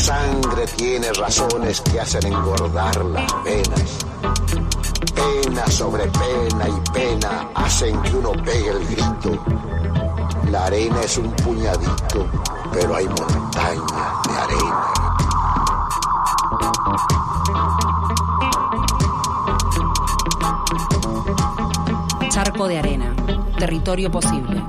sangre tiene razones que hacen engordar las venas. Pena sobre pena y pena hacen que uno pegue el grito. La arena es un puñadito, pero hay montañas de arena. Charco de arena, territorio posible.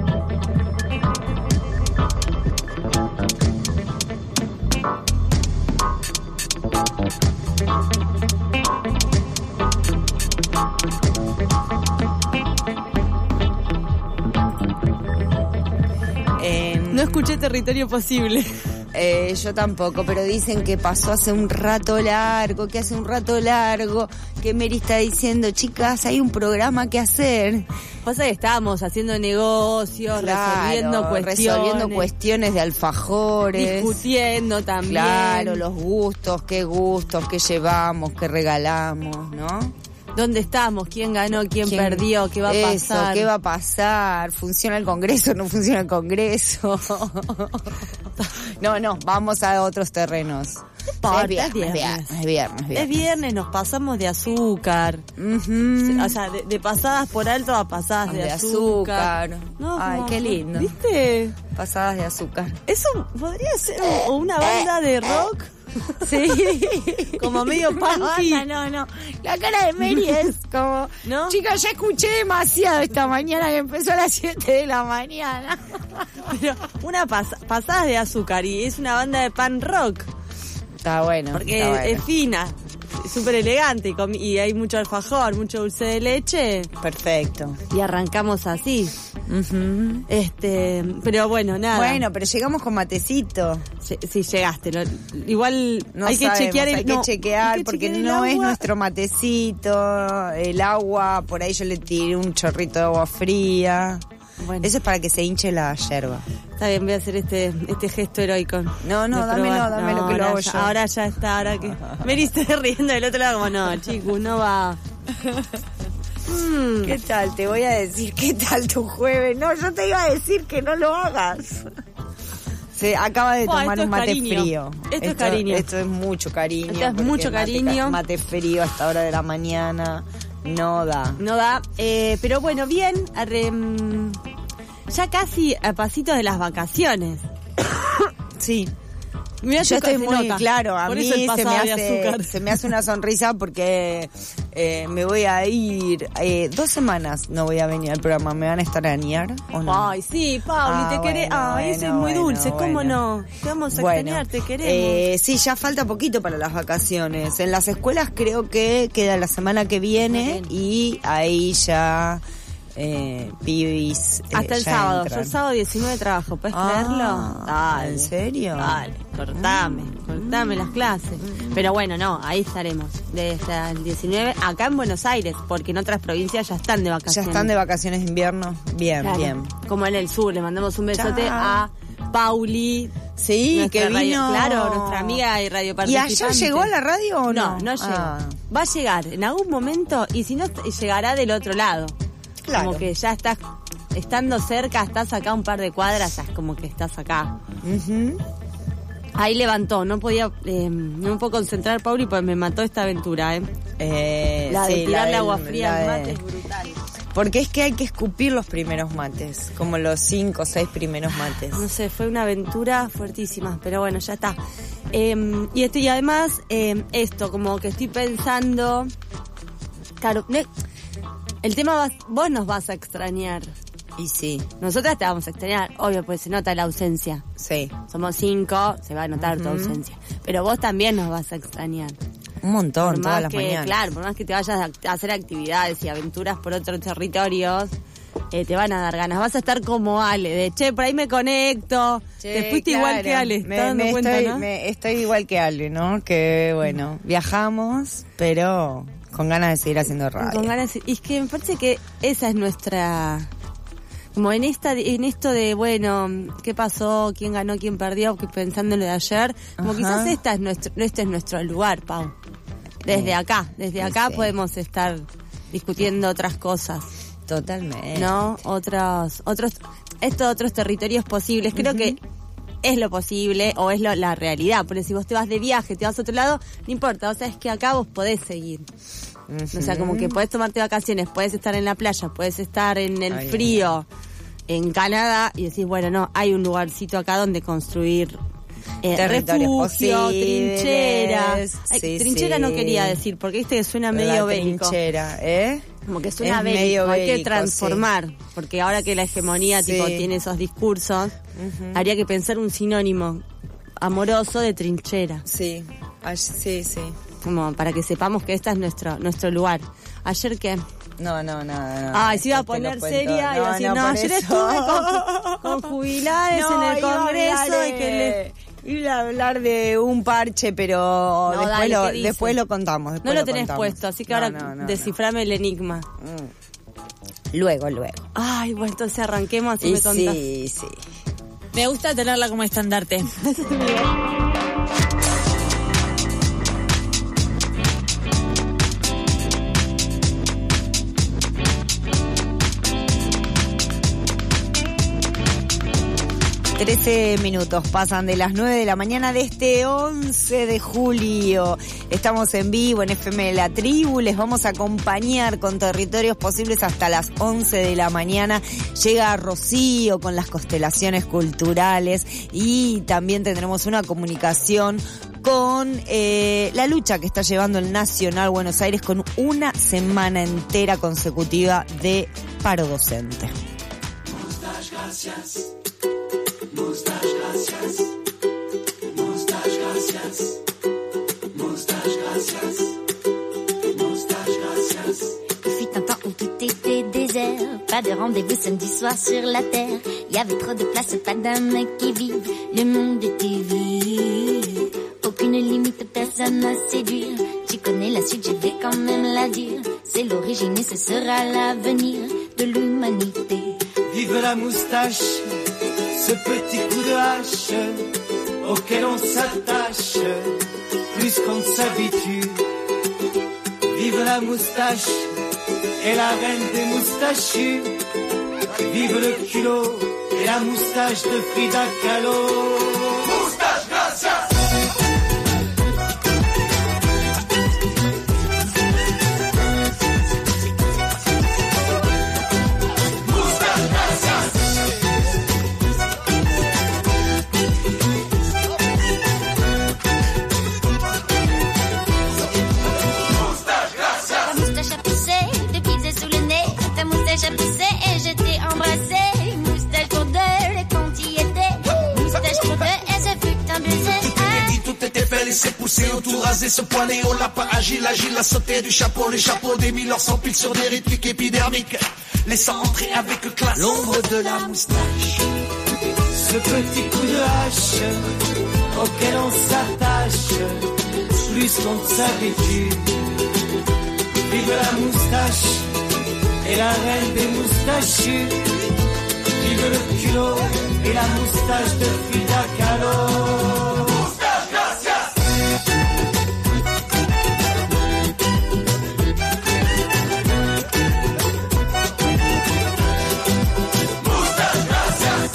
No escuché territorio posible. Yo tampoco, pero dicen que pasó hace un rato largo, que Mary está diciendo, chicas, hay un programa que hacer. Pasa que estábamos haciendo negocios, resolviendo cuestiones de alfajores. Discutiendo también. Claro, los gustos, qué llevamos, qué regalamos, ¿no? ¿Dónde estamos? ¿Quién ganó? ¿Quién perdió? ¿Qué va a pasar? ¿Qué va a pasar? ¿Funciona el Congreso? ¿No funciona el Congreso? No, vamos a otros terrenos. Es viernes, nos pasamos de azúcar. O sea, de pasadas por alto a pasadas de azúcar. No, ay, qué lindo. ¿Viste? Pasadas de azúcar. Eso podría ser una banda de rock. Sí, como medio punky. No. La cara de Mary es como, ¿no? Chicas, ya escuché demasiado esta mañana que empezó a las 7 de la mañana. Pero una pasadas de azúcar y es una banda de pan rock. Está bueno. Porque es fina, súper elegante y hay mucho alfajor, mucho dulce de leche. Perfecto. Y arrancamos así. Pero bueno, nada. Bueno, pero llegamos con matecito. Sí, llegaste. Igual no hay sabemos, que chequear hay que chequear porque no es nuestro matecito. El agua, por ahí yo le tiré un chorrito de agua fría. Bueno. Eso es para que se hinche la yerba. Está bien, voy a hacer este gesto heroico. No, dámelo que lo hago yo. Ahora ya está, ahora que Mary está riendo del otro lado como, no, chicos, no va. ¿Qué tal? Te voy a decir, ¿qué tal tu jueves? No, yo te iba a decir que no lo hagas. Se acaba de tomar un mate frío. Esto es cariño. Esto es mucho cariño. Esto es mucho cariño. Mate frío a esta hora de la mañana. No da. Pero bueno, bien. Ya casi a pasitos de las vacaciones. Sí. Mirá, yo estoy muy nota. claro, a por mí se me hace una sonrisa porque me voy a ir 2 semanas, no voy a venir al programa. ¿Me van a extrañar o no? Ay, sí, Pauli, te querés. Ay, eso es muy dulce, ¿cómo no? Te vamos a extrañar, te queremos. Sí, ya falta poquito para las vacaciones. En las escuelas creo que queda la semana que viene y ahí ya... pibis hasta el sábado. Yo el sábado 19 trabajo, ¿puedes creerlo? Dale. ¿En serio? Dale, cortame las clases. Pero bueno, no, ahí estaremos desde el 19 acá en Buenos Aires, porque en otras provincias ya están de vacaciones. Ya están de vacaciones de invierno. Bien, claro. Bien. Como en el sur, le mandamos un besote a Pauli. Sí, que vino. Claro, nuestra amiga y radio participante. ¿Y allá llegó a la radio o no? No llegó. Va a llegar en algún momento y si no, llegará del otro lado. Claro. Como que ya estás, estando cerca, estás acá un par de cuadras, ya es como que estás acá. Ahí levantó, no puedo concentrar, Pauli, pues me mató esta aventura, la de tirarle agua fría al mate es brutal. Porque es que hay que escupir los primeros mates, como los 5 o 6 primeros mates. No sé, fue una aventura fuertísima, pero bueno, ya está. Y además, esto, como que estoy pensando, claro, el tema vos nos vas a extrañar. Y sí. Nosotras te vamos a extrañar, obvio, pues se nota la ausencia. Sí. Somos 5, se va a notar tu ausencia. Pero vos también nos vas a extrañar. Un montón, todas las mañanas. Claro, por más que te vayas a hacer actividades y aventuras por otros territorios, te van a dar ganas. Vas a estar como Ale, de por ahí me conecto. Te fuiste igual que Ale, ¿estás dando cuenta, no? Estoy igual que Ale, ¿no? Que bueno, viajamos, pero con ganas de seguir haciendo radio. Con ganas y es que me parece que esa es nuestra... Como en esto de, bueno, ¿qué pasó? ¿Quién ganó? ¿Quién perdió? Pensando en lo de ayer. Como quizás este es nuestro lugar, Pau. Desde acá podemos estar discutiendo otras cosas. Totalmente. ¿No? Otros territorios posibles. Creo que es lo posible o es la realidad. Porque si vos te vas de viaje, te vas a otro lado, no importa, vos sabés que acá vos podés seguir. O sea, como que podés tomarte vacaciones, podés estar en la playa, podés estar en el frío, en Canadá, y decís, bueno, no, hay un lugarcito acá donde construir refugio, trinchera. Trinchera no quería decir, porque viste que suena medio bélico. Trinchera, como que suena bélico, hay que transformar, porque ahora que la hegemonía tipo tiene esos discursos, habría que pensar un sinónimo amoroso de trinchera. Sí. Como para que sepamos que este es nuestro lugar. ¿Ayer qué? No. Ay, se iba a poner seria y iba a decir, ayer estuve con jubilados en el Congreso y que iba a hablar de un parche, pero después lo contamos. No lo tenés puesto, así que ahora desciframe el enigma. Luego. Ay, bueno, entonces arranquemos así me contás. Sí. Me gusta tenerla como estandarte. 13 minutos pasan de las 9 de la mañana de este 11 de julio. Estamos en vivo en FM La Tribu. Les vamos a acompañar con Territorios Posibles hasta las 11 de la mañana. Llega Rocío con las constelaciones culturales y también tendremos una comunicación con la lucha que está llevando el Nacional Buenos Aires con una semana entera consecutiva de paro docente. Muchas gracias. Muchas gracias. Muchas gracias. Muchas gracias. Muchas gracias. Il fut un temps où tout était désert, pas de rendez-vous samedi soir sur la terre. Il y avait trop de place, pas d'âme qui vive, le monde était vide. Aucune limite, personne à séduire. Tu connais la suite, je vais quand même la dire. C'est l'origine et ce sera l'avenir de l'humanité. Vive la moustache, ce petit coup de hache auquel on s'attache plus qu'on ne s'habitue. Vive la moustache et la reine des moustachus. Vive le culot et la moustache de Frida Kahlo. Moustache, gracias. J'ai poussé et j'étais embrassée. Moustache pour deux, les comptes y étaient. Moustache pour deux et ce fut un baiser. Tout était fait, laissé pousser, on tout rasé, se poiler, on l'a pas agile, a sauté du chapeau, les chapeaux des mille s'empilent sur des rythmiques épidermiques, laissant entrer avec classe l'ombre de la moustache. Ce petit coup de hache auquel on s'attache, plus qu'on s'habitue. Vive la moustache et la reine des moustachus. Vive le culot et la moustache de Frida Kahlo. Moustache, gracias. Moustache, gracias.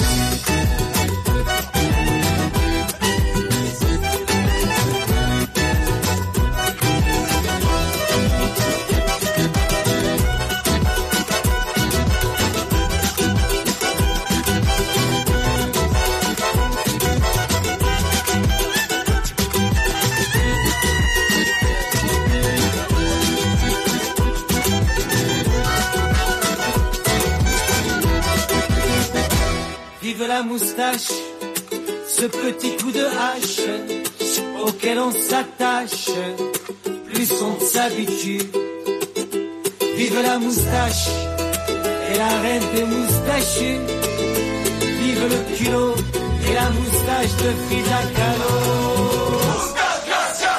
Vive la moustache, ce petit coup de hache auquel on s'attache, plus on s'habitue. Vive la moustache et la reine des moustachus. Vive le culot et la moustache de Frida Kahlo. Moustache, gracias.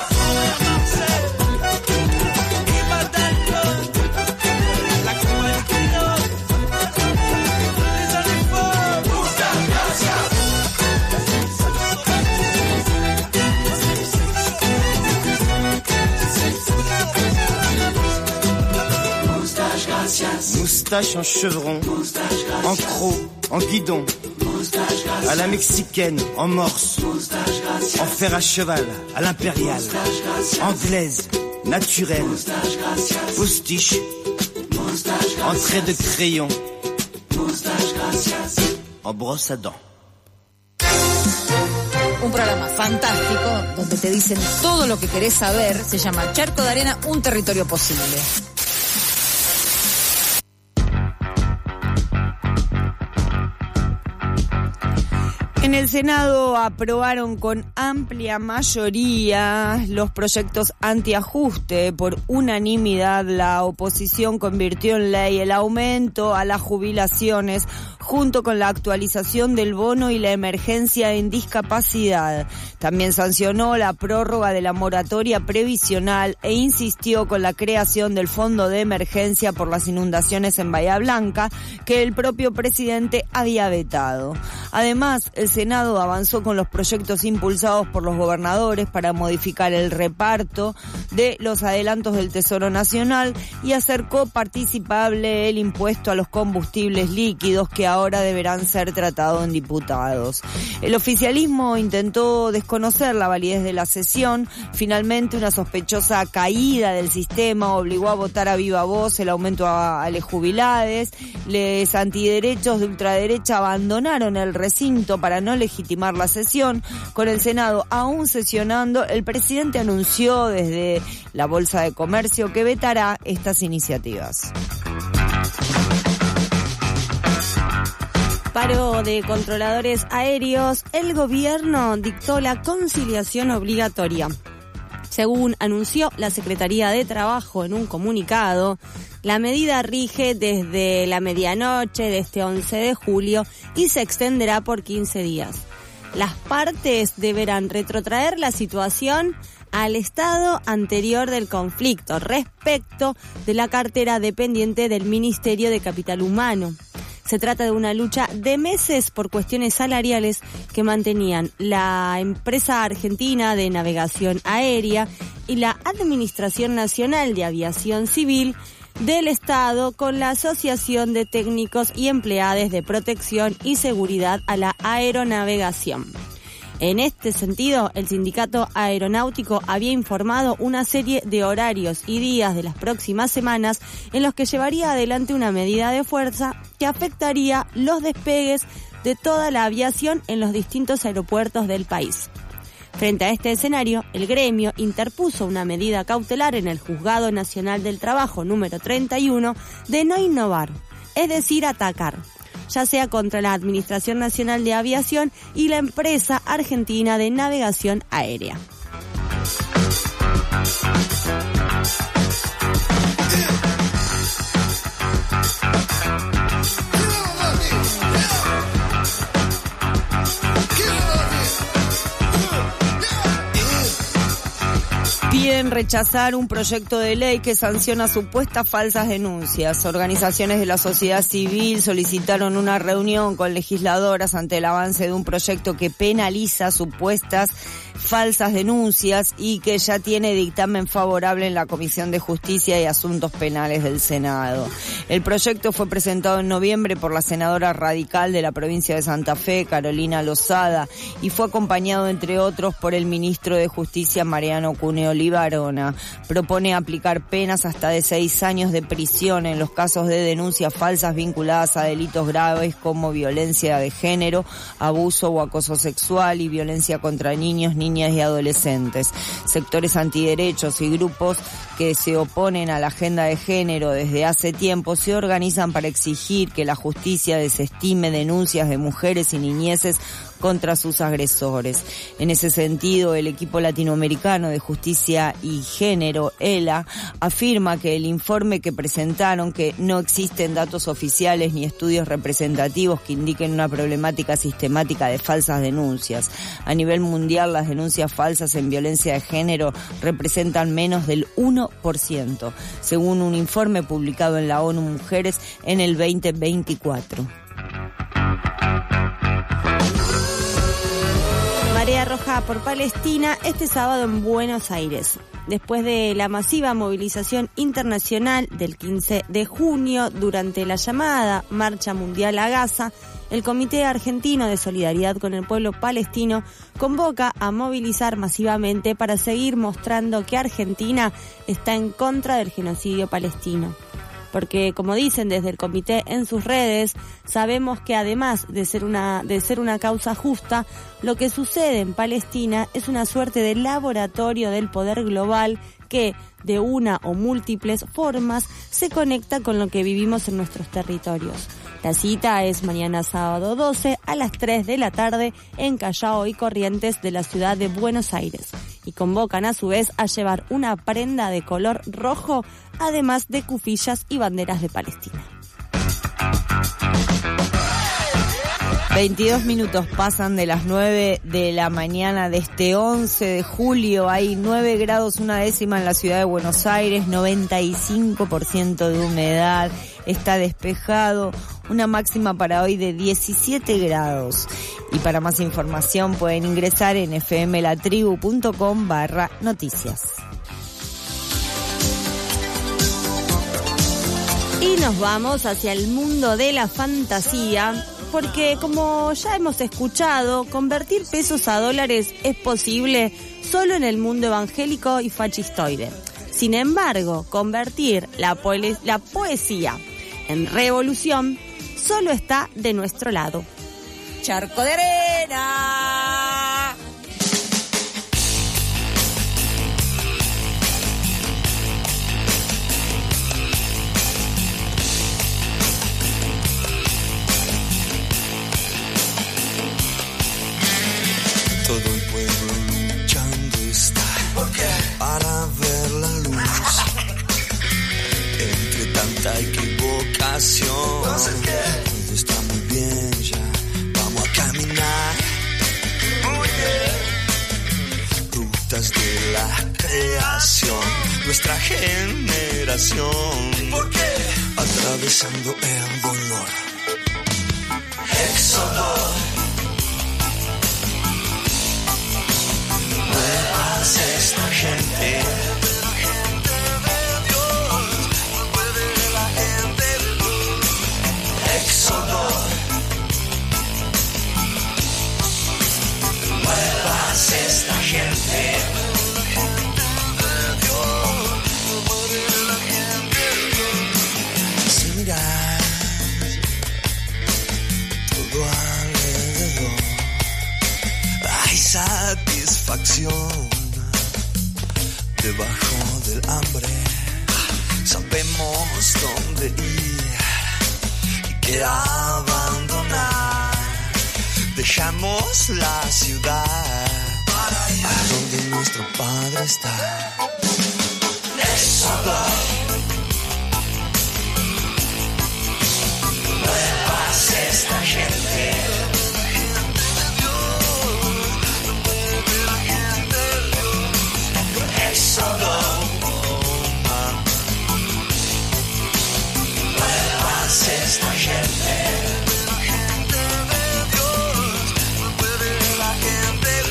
Moustache en chevron, en croc, en guidon. Moustache, à la mexicaine, en morse, en fer à cheval, à l'impériale, anglaise, naturelle, postiche, en trait de crayon, en brosse à dents. Un programa fantástico donde te dicen todo lo que querés saber. Se llama Charco de Arena, un territorio posible. En el Senado aprobaron con amplia mayoría los proyectos antiajuste. Por unanimidad, la oposición convirtió en ley el aumento a las jubilaciones junto con la actualización del bono y la emergencia en discapacidad. También sancionó la prórroga de la moratoria previsional e insistió con la creación del fondo de emergencia por las inundaciones en Bahía Blanca, que el propio presidente había vetado. Además, el Senado avanzó con los proyectos impulsados por los gobernadores para modificar el reparto de los adelantos del Tesoro Nacional y hacer coparticipable el impuesto a los combustibles líquidos, que ahora deberán ser tratados en diputados. El oficialismo intentó desconocer la validez de la sesión. Finalmente, una sospechosa caída del sistema obligó a votar a viva voz el aumento a los jubilados. Los antiderechos de ultraderecha abandonaron el recinto para no legitimar la sesión. Con el Senado aún sesionando, el presidente anunció desde la Bolsa de Comercio que vetará estas iniciativas. Paro de controladores aéreos. El gobierno dictó la conciliación obligatoria. Según anunció la Secretaría de Trabajo en un comunicado, la medida rige desde la medianoche de este 11 de julio y se extenderá por 15 días. Las partes deberán retrotraer la situación al estado anterior del conflicto respecto de la cartera dependiente del Ministerio de Capital Humano. Se trata de una lucha de meses por cuestiones salariales que mantenían la empresa argentina de navegación aérea y la Administración Nacional de Aviación Civil del Estado con la Asociación de Técnicos y Empleados de Protección y Seguridad a la Aeronavegación. En este sentido, el sindicato aeronáutico había informado una serie de horarios y días de las próximas semanas en los que llevaría adelante una medida de fuerza que afectaría los despegues de toda la aviación en los distintos aeropuertos del país. Frente a este escenario, el gremio interpuso una medida cautelar en el Juzgado Nacional del Trabajo número 31 de no innovar, es decir, atacar, ya sea contra la Administración Nacional de Aviación y la empresa argentina de navegación aérea. Piden rechazar un proyecto de ley que sanciona supuestas falsas denuncias. Organizaciones de la sociedad civil solicitaron una reunión con legisladoras ante el avance de un proyecto que penaliza supuestas falsas denuncias y que ya tiene dictamen favorable en la Comisión de Justicia y Asuntos Penales del Senado. El proyecto fue presentado en noviembre por la senadora radical de la provincia de Santa Fe, Carolina Lozada, y fue acompañado, entre otros, por el ministro de Justicia, Mariano Cuneo Libarona. Propone aplicar penas hasta de 6 años de prisión en los casos de denuncias falsas vinculadas a delitos graves como violencia de género, abuso o acoso sexual y violencia contra niños, niñas y adolescentes. Sectores antiderechos y grupos que se oponen a la agenda de género desde hace tiempo se organizan para exigir que la justicia desestime denuncias de mujeres y niñeces contra sus agresores. En ese sentido, el equipo latinoamericano de justicia y género, ELA, afirma que el informe que presentaron, que no existen datos oficiales ni estudios representativos que indiquen una problemática sistemática de falsas denuncias. A nivel mundial, las denuncias falsas en violencia de género representan menos del 1%, según un informe publicado en la ONU Mujeres en el 2024. Marea Roja por Palestina este sábado en Buenos Aires. Después de la masiva movilización internacional del 15 de junio durante la llamada Marcha Mundial a Gaza, el Comité Argentino de Solidaridad con el Pueblo Palestino convoca a movilizar masivamente para seguir mostrando que Argentina está en contra del genocidio palestino. Porque, como dicen desde el comité en sus redes, sabemos que además de ser una causa justa, lo que sucede en Palestina es una suerte de laboratorio del poder global que, de una o múltiples formas, se conecta con lo que vivimos en nuestros territorios. La cita es mañana sábado 12 a las 3 de la tarde en Callao y Corrientes de la ciudad de Buenos Aires. Y convocan a su vez a llevar una prenda de color rojo, además de cufillas y banderas de Palestina. 22 minutos pasan de las 9 de la mañana de este 11 de julio. Hay 9 grados una décima en la ciudad de Buenos Aires, 95% de humedad, está despejado, una máxima para hoy de 17 grados. Y para más información pueden ingresar en fmlatribu.com/noticias. Y nos vamos hacia el mundo de la fantasía, porque como ya hemos escuchado, convertir pesos a dólares es posible solo en el mundo evangélico y fascistoide. Sin embargo, convertir la poesía en revolución solo está de nuestro lado. Charco de arena. Todo el pueblo luchando está para ver la luz. Entre tanta equivocación, todo está muy bien ya. Vamos a caminar. Rutas de la creación, nuestra generación. Atravesando el dolor. Éxodo. Esta gente, la gente de Dios, vuelve la gente de luz. Éxodo, vuelvas esta gente, la gente de Dios, vuelve la gente de Dios. Si miras todo alrededor, hay satisfacción. Debajo del hambre sabemos dónde ir y qué abandonar. Dejamos la ciudad para ir a donde nuestro Padre está. Éxodo. Nuevas esta gente. Esta gente, la gente de Dios, puede la gente de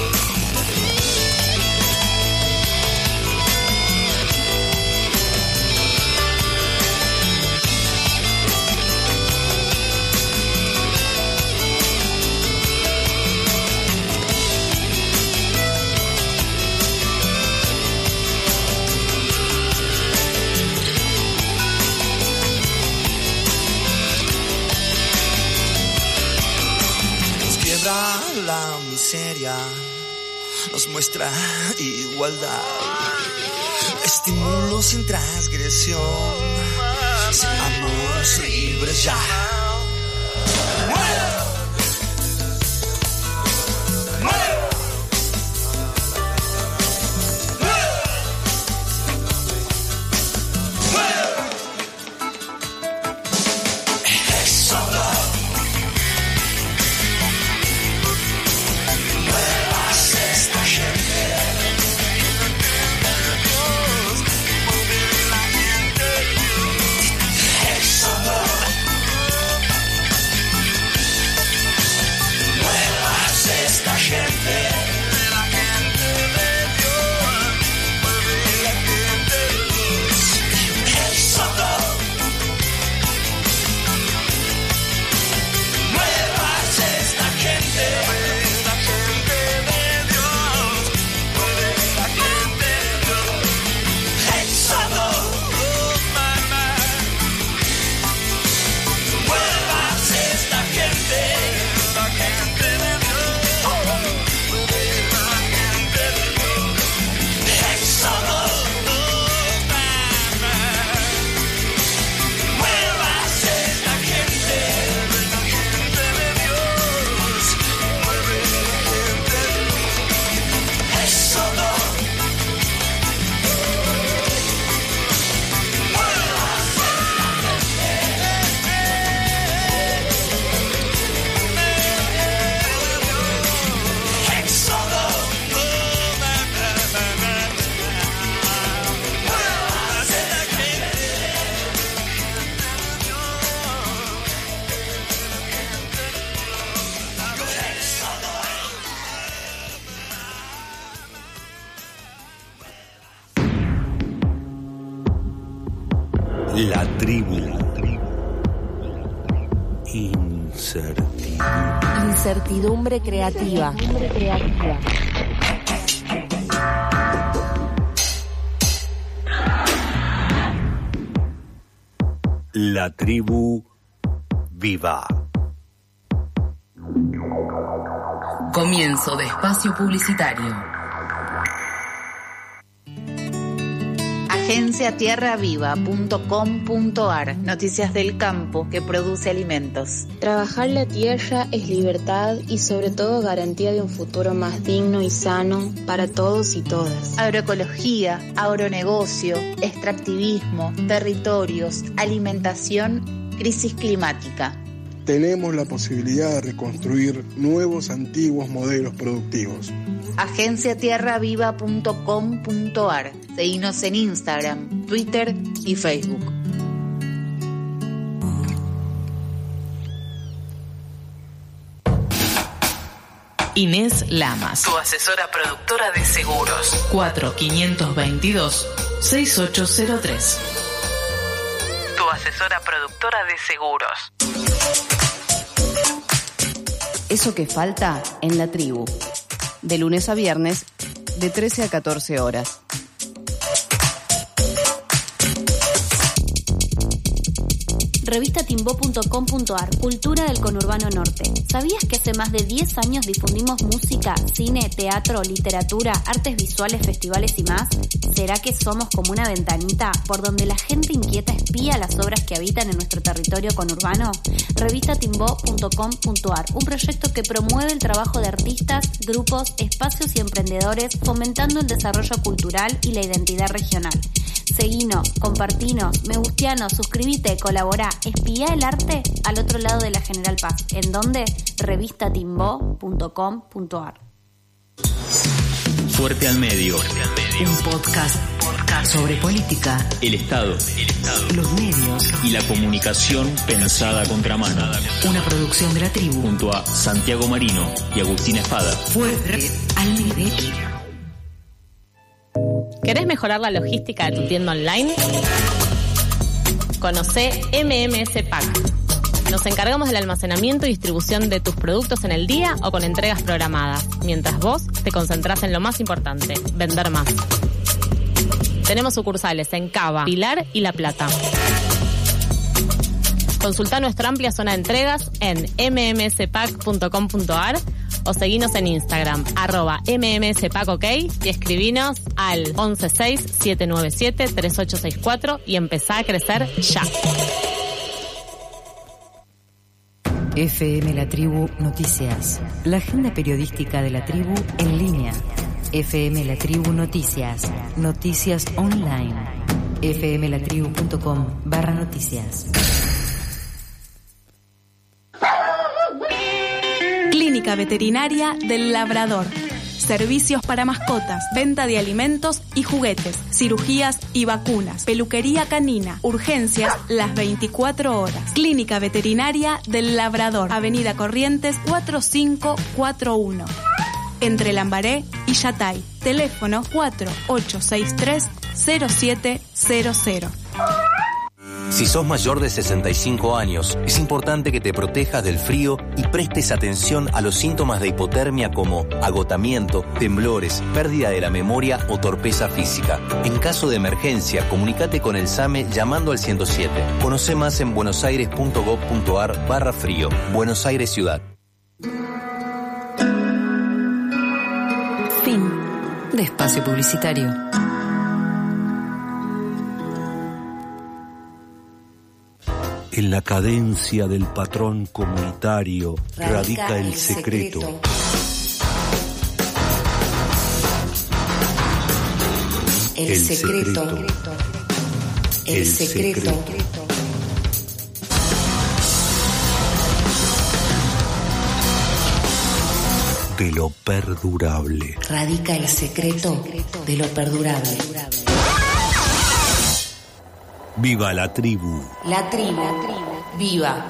la miseria, nos muestra igualdad, estímulo sin transgresión, seamos libres ya. La tribu. Incertidumbre creativa. La tribu viva. Comienzo de espacio publicitario. agenciatierraviva.com.ar. Noticias del campo que produce alimentos. Trabajar la tierra es libertad y sobre todo garantía de un futuro más digno y sano para todos y todas. Agroecología, agronegocio, extractivismo, territorios, alimentación, crisis climática. Tenemos la posibilidad de reconstruir nuevos antiguos modelos productivos. agenciatierraviva.com.ar. Seguinos en Instagram, Twitter y Facebook. Inés Lamas, tu asesora productora de seguros. 4522-6803. Tu asesora productora de seguros. Eso que falta en la tribu. De lunes a viernes, de 13 a 14 horas. Revistatimbo.com.ar. Cultura del conurbano norte. ¿Sabías que hace más de 10 años difundimos música, cine, teatro, literatura, artes visuales, festivales y más? ¿Será que somos como una ventanita por donde la gente inquieta espía las obras que habitan en nuestro territorio conurbano? Revistatimbo.com.ar. Un proyecto que promueve el trabajo de artistas, grupos, espacios y emprendedores, fomentando el desarrollo cultural y la identidad regional. Seguinos, compartinos, me gusteanos, suscribite, colaborá, espía el arte al otro lado de la General Paz. ¿En dónde? Revistatimbo.com.ar. Fuerte al medio. Un podcast sobre política, El Estado, los medios y la comunicación pensada a contramano. Una producción de la tribu. Junto a Santiago Marino y Agustín Espada. Fuerte al medio. ¿Querés mejorar la logística de tu tienda online? Conocé MMS Pack. Nos encargamos del almacenamiento y distribución de tus productos en el día o con entregas programadas, mientras vos te concentrás en lo más importante, vender más. Tenemos sucursales en Cava, Pilar y La Plata. Consultá nuestra amplia zona de entregas en mmspack.com.ar o seguinos en Instagram, @mmspackok, y escribinos al 116-797-3864 y empezá a crecer ya. FM La Tribu Noticias. La agenda periodística de la tribu en línea. FM La Tribu Noticias. Noticias online. fmlatribu.com/noticias. Clínica Veterinaria del Labrador. Servicios para mascotas, venta de alimentos y juguetes, cirugías y vacunas, peluquería canina, urgencias las 24 horas. Clínica Veterinaria del Labrador, Avenida Corrientes 4541. Entre Lambaré y Yatay. Teléfono 4863-0700. Si sos mayor de 65 años, es importante que te protejas del frío y prestes atención a los síntomas de hipotermia como agotamiento, temblores, pérdida de la memoria o torpeza física. En caso de emergencia, comunícate con el SAME llamando al 107. Conoce más en buenosaires.gov.ar/frío. Buenos Aires Ciudad. Fin de espacio publicitario. En la cadencia del patrón comunitario radica el secreto. El secreto. El secreto. De lo perdurable. Radica el secreto de lo perdurable. ¡Viva la tribu! La tribu. Viva.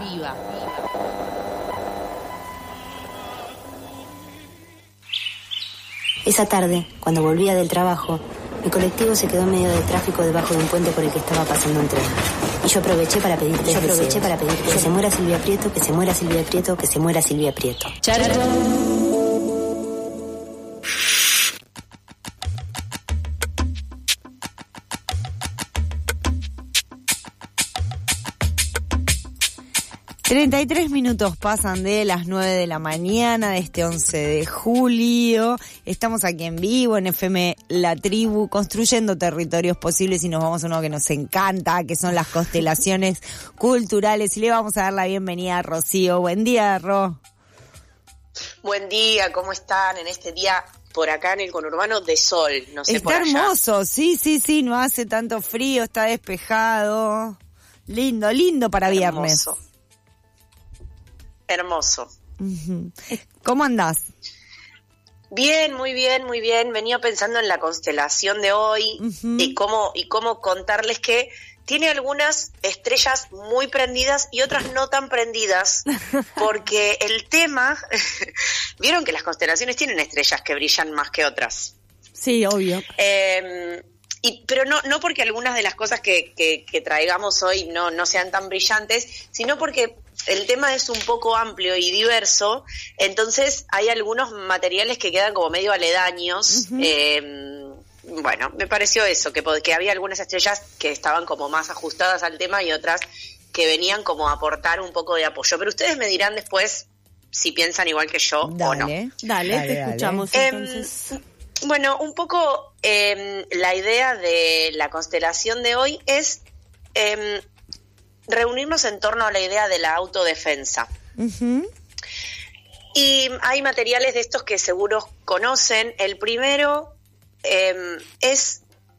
Esa tarde, cuando volvía del trabajo, mi colectivo se quedó en medio del tráfico debajo de un puente por el que estaba pasando un tren. Y yo aproveché para pedirte que se muera Silvia Prieto, que se muera Silvia Prieto, que se muera Silvia Prieto. Charco. 33 minutos pasan de las 9 de la mañana de este 11 de julio. Estamos aquí en vivo en FM La Tribu, construyendo territorios posibles, y nos vamos a uno que nos encanta, que son las constelaciones culturales. Y le vamos a dar la bienvenida a Rocío. Buen día, Ro. Buen día, ¿cómo están en este día por acá en el conurbano de sol? No sé, está por allá. Hermoso, sí, no hace tanto frío, está despejado. Lindo para viernes. Hermoso. Uh-huh. ¿Cómo andás? Bien, muy bien. Venía pensando en la constelación de hoy, uh-huh, y cómo contarles que tiene algunas estrellas muy prendidas y otras no tan prendidas, porque el tema, vieron que las constelaciones tienen estrellas que brillan más que otras. Sí, obvio. Pero no porque algunas de las cosas que traigamos hoy no sean tan brillantes, sino porque el tema es un poco amplio y diverso, entonces hay algunos materiales que quedan como medio aledaños. Uh-huh. Bueno, me pareció eso, que había algunas estrellas que estaban como más ajustadas al tema y otras que venían como a aportar un poco de apoyo. Pero ustedes me dirán después si piensan igual que yo o no. Dale, te escuchamos entonces. Bueno, un poco la idea de la constelación de hoy es reunirnos en torno a la idea de la autodefensa. Uh-huh. Y hay materiales de estos que seguro conocen. El primero es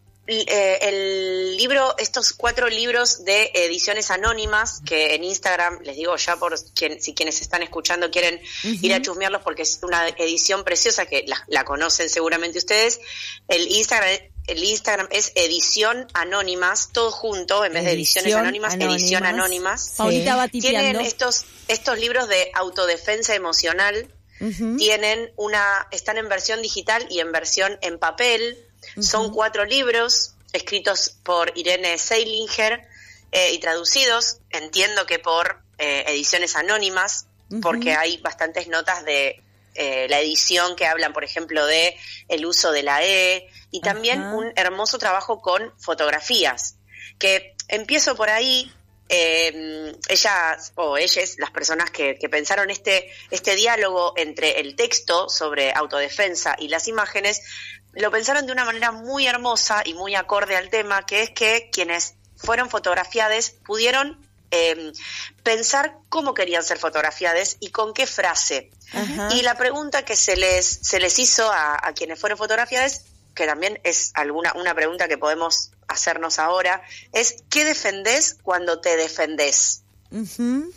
el libro, estos 4 libros de ediciones anónimas, que en Instagram, les digo ya por si quienes están escuchando quieren uh-huh ir a chusmearlos, porque es una edición preciosa que la conocen seguramente ustedes. El Instagram es Edición Anónimas, todo junto, en vez de Ediciones Anónimas, Edición Anónimas. Sí. Paulita va tipeando. Tienen estos libros de autodefensa emocional, uh-huh, están en versión digital y en versión en papel. Uh-huh. Son 4 libros escritos por Irene Seilinger y traducidos, entiendo que por Ediciones Anónimas, uh-huh, porque hay bastantes notas de la edición que hablan, por ejemplo, de el uso de la E, y también uh-huh un hermoso trabajo con fotografías, que empiezo por ahí. Ellas, las personas que pensaron este diálogo entre el texto sobre autodefensa y las imágenes, lo pensaron de una manera muy hermosa y muy acorde al tema, que es que quienes fueron fotografiadas pudieron pensar cómo querían ser fotografiadas y con qué frase. Uh-huh. Y la pregunta que se les hizo a quienes fueron fotografiadas, que también es una pregunta que podemos hacernos ahora, es ¿qué defendés cuando te defendés? Uh-huh.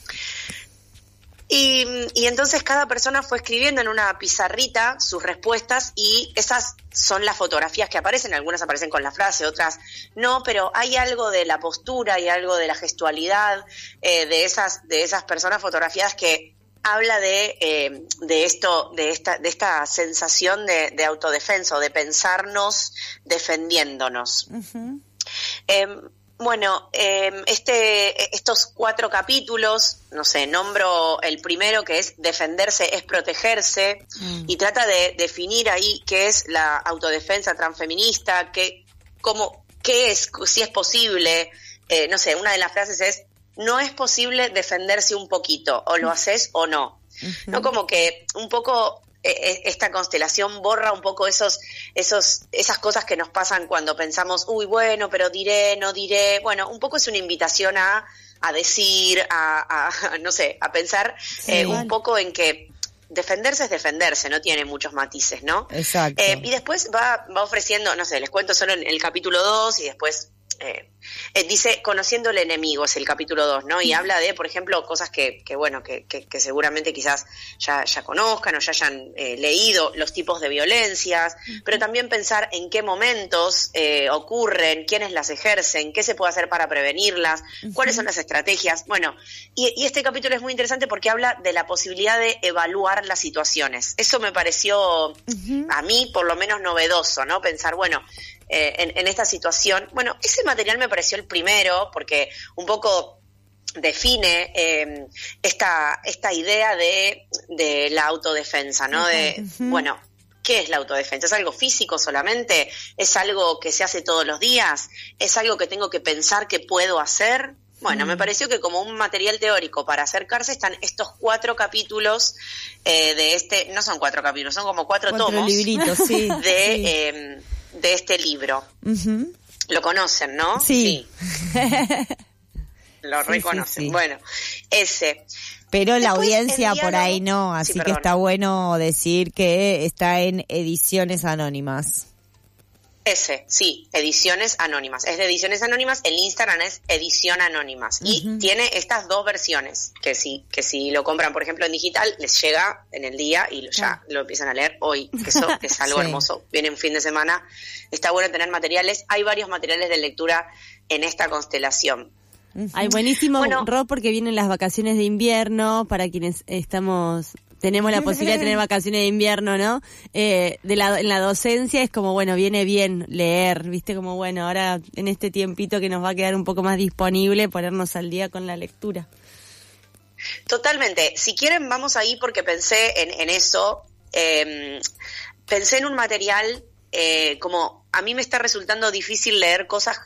Y entonces cada persona fue escribiendo en una pizarrita sus respuestas, y esas son las fotografías que aparecen. Algunas aparecen con la frase, otras no, pero hay algo de la postura y algo de la gestualidad de esas personas fotografiadas que habla de esta sensación de autodefensa, o de pensarnos defendiéndonos. Uh-huh. Estos 4 capítulos, no sé, nombro el primero, que es Defenderse es protegerse, y trata de definir ahí qué es la autodefensa transfeminista, qué es, si es posible. No sé, una de las frases es: no es posible defenderse un poquito, o lo haces o no. Uh-huh. No, como que un poco esta constelación borra un poco esas cosas que nos pasan cuando pensamos, bueno, pero diré, no diré. Bueno, un poco es una invitación a decir, no sé, a pensar un poco en que defenderse es defenderse, no tiene muchos matices, ¿no? Exacto. Y después va ofreciendo, no sé, les cuento solo en el capítulo 2, y después dice Conociendo el enemigo, es el capítulo 2, ¿no? Y habla de, por ejemplo, cosas que seguramente quizás ya conozcan o ya hayan leído, los tipos de violencias, pero también pensar en qué momentos ocurren, quiénes las ejercen, qué se puede hacer para prevenirlas, cuáles son las estrategias. Bueno, y este capítulo es muy interesante porque habla de la posibilidad de evaluar las situaciones. Eso me pareció a mí por lo menos novedoso, ¿no? Pensar, bueno, en esta situación. Bueno, ese material me pareció el primero, porque un poco define esta idea de la autodefensa, ¿no? Bueno, ¿qué es la autodefensa? ¿Es algo físico solamente? ¿Es algo que se hace todos los días? ¿Es algo que tengo que pensar que puedo hacer? Bueno, me pareció que como un material teórico para acercarse están estos 4 capítulos de este, no son 4 capítulos, son como 4 tomos libritos, sí, de este libro. Lo conocen, ¿no? Sí. Lo reconocen. Sí. Bueno, ese. Pero la Después, audiencia el por diálogo- ahí no, así Sí, que perdón. está bueno decir que está en Ediciones Anónimas. Ese, sí, Ediciones Anónimas. Es de Ediciones Anónimas, el Instagram es Edición Anónimas. Y tiene estas 2 versiones, que si lo compran, por ejemplo, en digital, les llega en el día y ya lo empiezan a leer hoy, que eso es algo Sí. hermoso. Viene un fin de semana, está bueno tener materiales. Hay varios materiales de lectura en esta constelación. Ay, buenísimo, Bueno. Ro, porque vienen las vacaciones de invierno para quienes tenemos la posibilidad de tener vacaciones de invierno, ¿no? En la docencia es como, bueno, viene bien leer, ¿viste? Como, bueno, ahora en este tiempito que nos va a quedar un poco más disponible, ponernos al día con la lectura. Totalmente. Si quieren, vamos ahí porque pensé en eso. Pensé en un material, como a mí me está resultando difícil leer cosas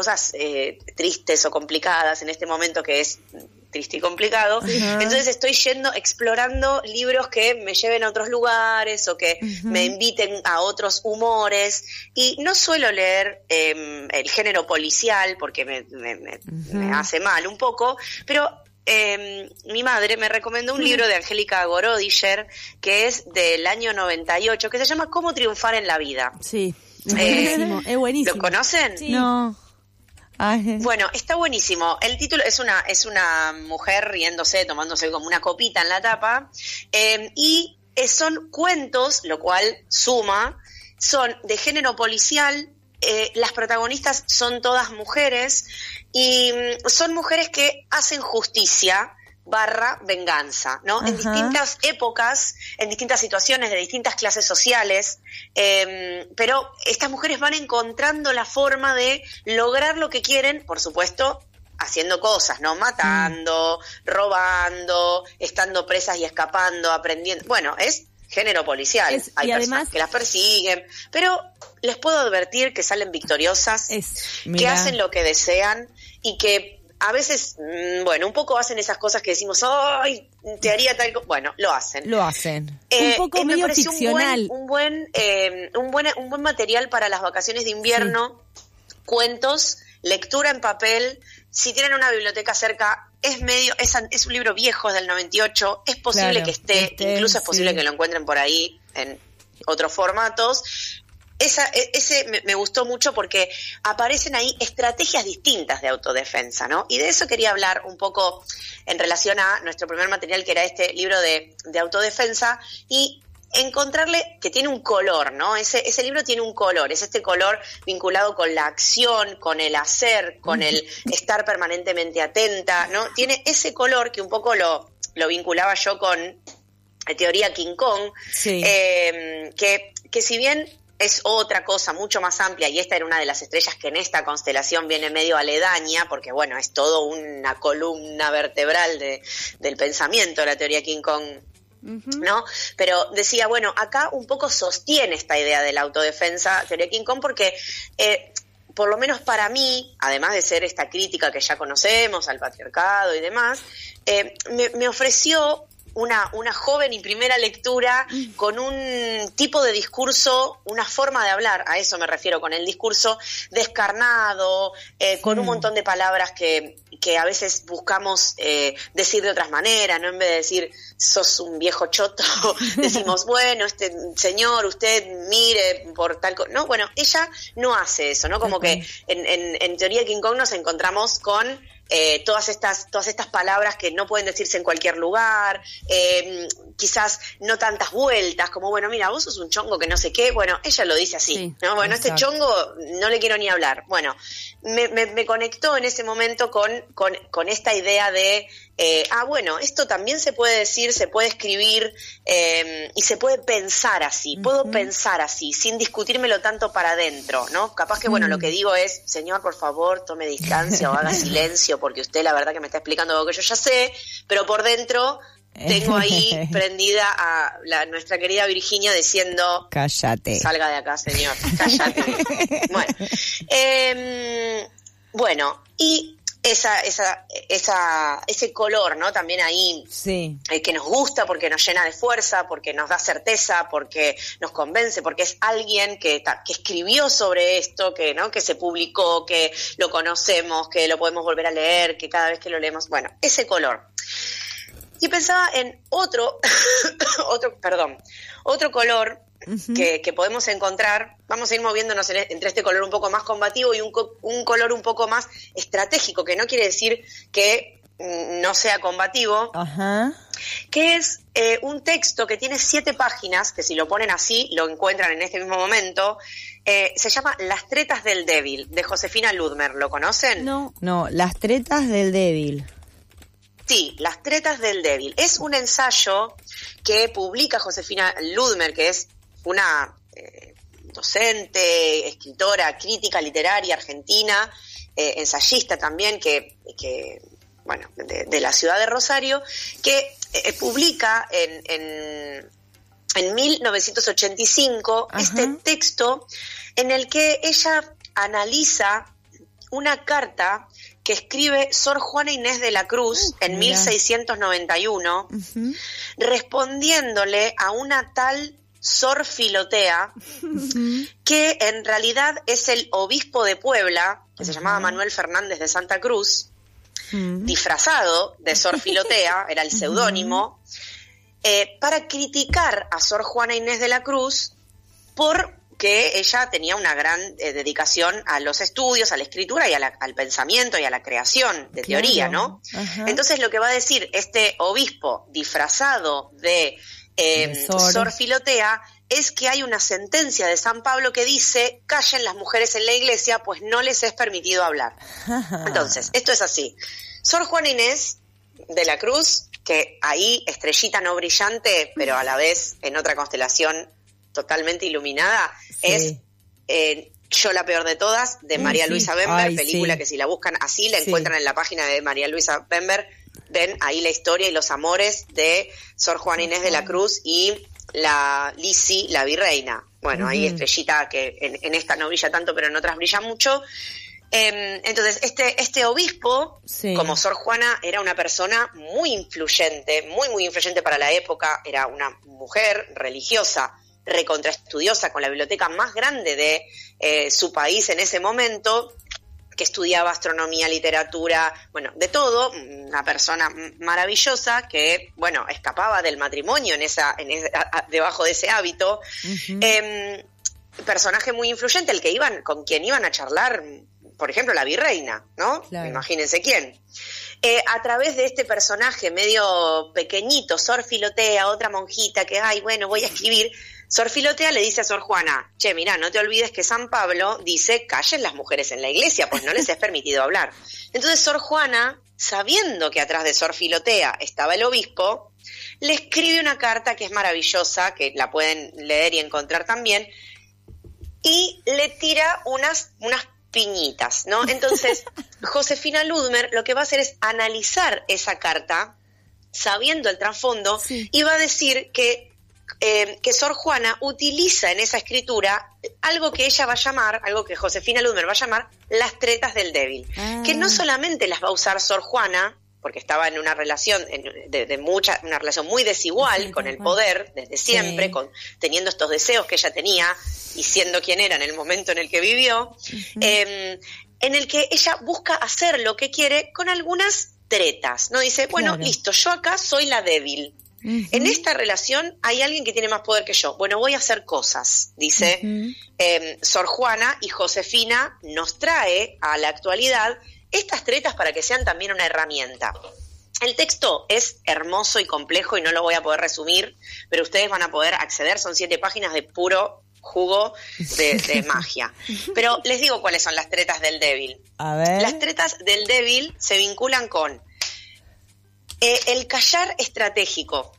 tristes o complicadas en este momento que es triste y complicado. Entonces estoy explorando libros que me lleven a otros lugares o que me inviten a otros humores, y no suelo leer el género policial porque me hace mal un poco, pero mi madre me recomendó un libro de Angélica Gorodischer que es del año 98, que se llama ¿Cómo triunfar en la vida? Sí, es buenísimo, es buenísimo. ¿Lo conocen? Sí. No. Ay. Bueno, está buenísimo. El título es una mujer riéndose, tomándose como una copita en la tapa, y son cuentos, lo cual suma, son de género policial. Las protagonistas son todas mujeres y son mujeres que hacen justicia / venganza, ¿no? En distintas épocas, en distintas situaciones, de distintas clases sociales, pero estas mujeres van encontrando la forma de lograr lo que quieren, por supuesto, haciendo cosas, ¿no? Matando, robando, estando presas y escapando, aprendiendo. Bueno, es género policial. Hay personas que las persiguen, pero les puedo advertir que salen victoriosas, que hacen lo que desean y que a veces, un poco hacen esas cosas que decimos, ¡ay, te haría tal cosa! Bueno, lo hacen. Lo hacen. Un poco medio pareció ficcional. un buen material para las vacaciones de invierno, cuentos, lectura en papel. Si tienen una biblioteca cerca, es un libro viejo, es del 98, es posible que esté, incluso es posible que lo encuentren por ahí en otros formatos. Ese me gustó mucho porque aparecen ahí estrategias distintas de autodefensa, ¿no? Y de eso quería hablar un poco en relación a nuestro primer material, que era este libro de autodefensa, y encontrarle que tiene un color, ¿no? Ese libro tiene un color, es este color vinculado con la acción, con el hacer, con el estar permanentemente atenta, ¿no? Tiene ese color que un poco lo vinculaba yo con teoría King Kong, que si bien es otra cosa mucho más amplia, y esta era una de las estrellas que en esta constelación viene medio aledaña, porque bueno, es todo una columna vertebral del pensamiento, la teoría King Kong, ¿no? Pero decía, bueno, acá un poco sostiene esta idea de la autodefensa, teoría King Kong, porque por lo menos para mí, además de ser esta crítica que ya conocemos al patriarcado y demás, me ofreció una joven y primera lectura con un tipo de discurso, una forma de hablar, a eso me refiero con el discurso, descarnado, con un montón de palabras que a veces buscamos decir de otras maneras, ¿no? En vez de decir, sos un viejo choto, decimos, bueno, este señor, usted mire por tal cosa. No, bueno, ella no hace eso, ¿no? Como que en teoría King Kong nos encontramos con todas estas palabras que no pueden decirse en cualquier lugar, quizás no tantas vueltas, como, bueno, mira, vos sos un chongo que no sé qué, bueno, ella lo dice así, ¿no? Bueno, exacto. Este chongo no le quiero ni hablar. Bueno, me conectó en ese momento con esta idea de bueno, esto también se puede decir, se puede escribir y se puede pensar así, puedo pensar así, sin discutírmelo tanto para adentro, ¿no? Capaz que, bueno, lo que digo es, señor, por favor, tome distancia o haga silencio, porque usted la verdad que me está explicando algo que yo ya sé, pero por dentro tengo ahí prendida a nuestra querida Virginia diciendo, cállate. Salga de acá, señor, cállate. Bueno, y ese color, ¿no? También ahí, que nos gusta porque nos llena de fuerza, porque nos da certeza, porque nos convence, porque es alguien que escribió sobre esto, que se publicó, que lo conocemos, que lo podemos volver a leer, que cada vez que lo leemos, bueno, ese color. Y pensaba en otro color que podemos encontrar. Vamos a ir moviéndonos entre este color un poco más combativo y un color un poco más estratégico, que no quiere decir que no sea combativo, que es un texto que tiene 7 páginas, que si lo ponen así, lo encuentran en este mismo momento. Se llama Las tretas del débil, de Josefina Ludmer. ¿Lo conocen? No, Las tretas del débil. Sí, Las tretas del débil. Es un ensayo que publica Josefina Ludmer, que es una docente, escritora, crítica literaria argentina, ensayista también, que de la ciudad de Rosario, que publica en 1985 este texto en el que ella analiza una carta que escribe Sor Juana Inés de la Cruz en 1691, respondiéndole a una tal Sor Filotea, que en realidad es el obispo de Puebla, que se llamaba Manuel Fernández de Santa Cruz, disfrazado de Sor Filotea, era el seudónimo, para criticar a Sor Juana Inés de la Cruz porque ella tenía una gran dedicación a los estudios, a la escritura y al pensamiento y a la creación de teoría, ¿no? Entonces lo que va a decir este obispo disfrazado de Sor Filotea es que hay una sentencia de San Pablo que dice: callen las mujeres en la iglesia, pues no les es permitido hablar. Entonces, esto es así. Sor Juana Inés de la Cruz, que ahí, estrellita no brillante, pero a la vez en otra constelación totalmente iluminada, es Yo la peor de todas, de María Luisa Bember, película que si la buscan así, la encuentran en la página de María Luisa Bember. Ven ahí la historia y los amores de Sor Juana Inés de la Cruz y la Lisi, la virreina. Bueno, ahí estrellita que en esta no brilla tanto, pero en otras brilla mucho. Entonces, este obispo, como Sor Juana, era una persona muy influyente, muy influyente para la época. Era una mujer religiosa, recontraestudiosa, con la biblioteca más grande de su país en ese momento, que estudiaba astronomía, literatura, bueno, de todo, una persona maravillosa que, bueno, escapaba del matrimonio debajo de ese hábito, personaje muy influyente, con quien iban a charlar, por ejemplo, la virreina, ¿no? Claro. Imagínense quién. A través de este personaje medio pequeñito, Sor Filotea, otra monjita que, voy a escribir. Sor Filotea le dice a Sor Juana: che, mirá, no te olvides que San Pablo dice: callen las mujeres en la iglesia, pues no les es permitido hablar. Entonces Sor Juana, sabiendo que atrás de Sor Filotea estaba el obispo, le escribe una carta que es maravillosa, que la pueden leer y encontrar también, y le tira unas piñitas, ¿no? Entonces, Josefina Ludmer lo que va a hacer es analizar esa carta, sabiendo el trasfondo, y va a decir que Sor Juana utiliza en esa escritura algo que ella va a llamar, algo que Josefina Ludmer va a llamar las tretas del débil, que no solamente las va a usar Sor Juana, porque estaba en una relación una relación muy desigual con el poder desde siempre, teniendo estos deseos que ella tenía y siendo quien era en el momento en el que vivió, en el que ella busca hacer lo que quiere con algunas tretas, ¿no? Dice, bueno, listo, yo acá soy la débil. En esta relación hay alguien que tiene más poder que yo. Bueno, voy a hacer cosas, dice Sor Juana, y Josefina nos trae a la actualidad estas tretas para que sean también una herramienta. El texto es hermoso y complejo y no lo voy a poder resumir, pero ustedes van a poder acceder, son 7 páginas de puro jugo de magia. Pero les digo cuáles son las tretas del débil. A ver. Las tretas del débil se vinculan con El callar estratégico.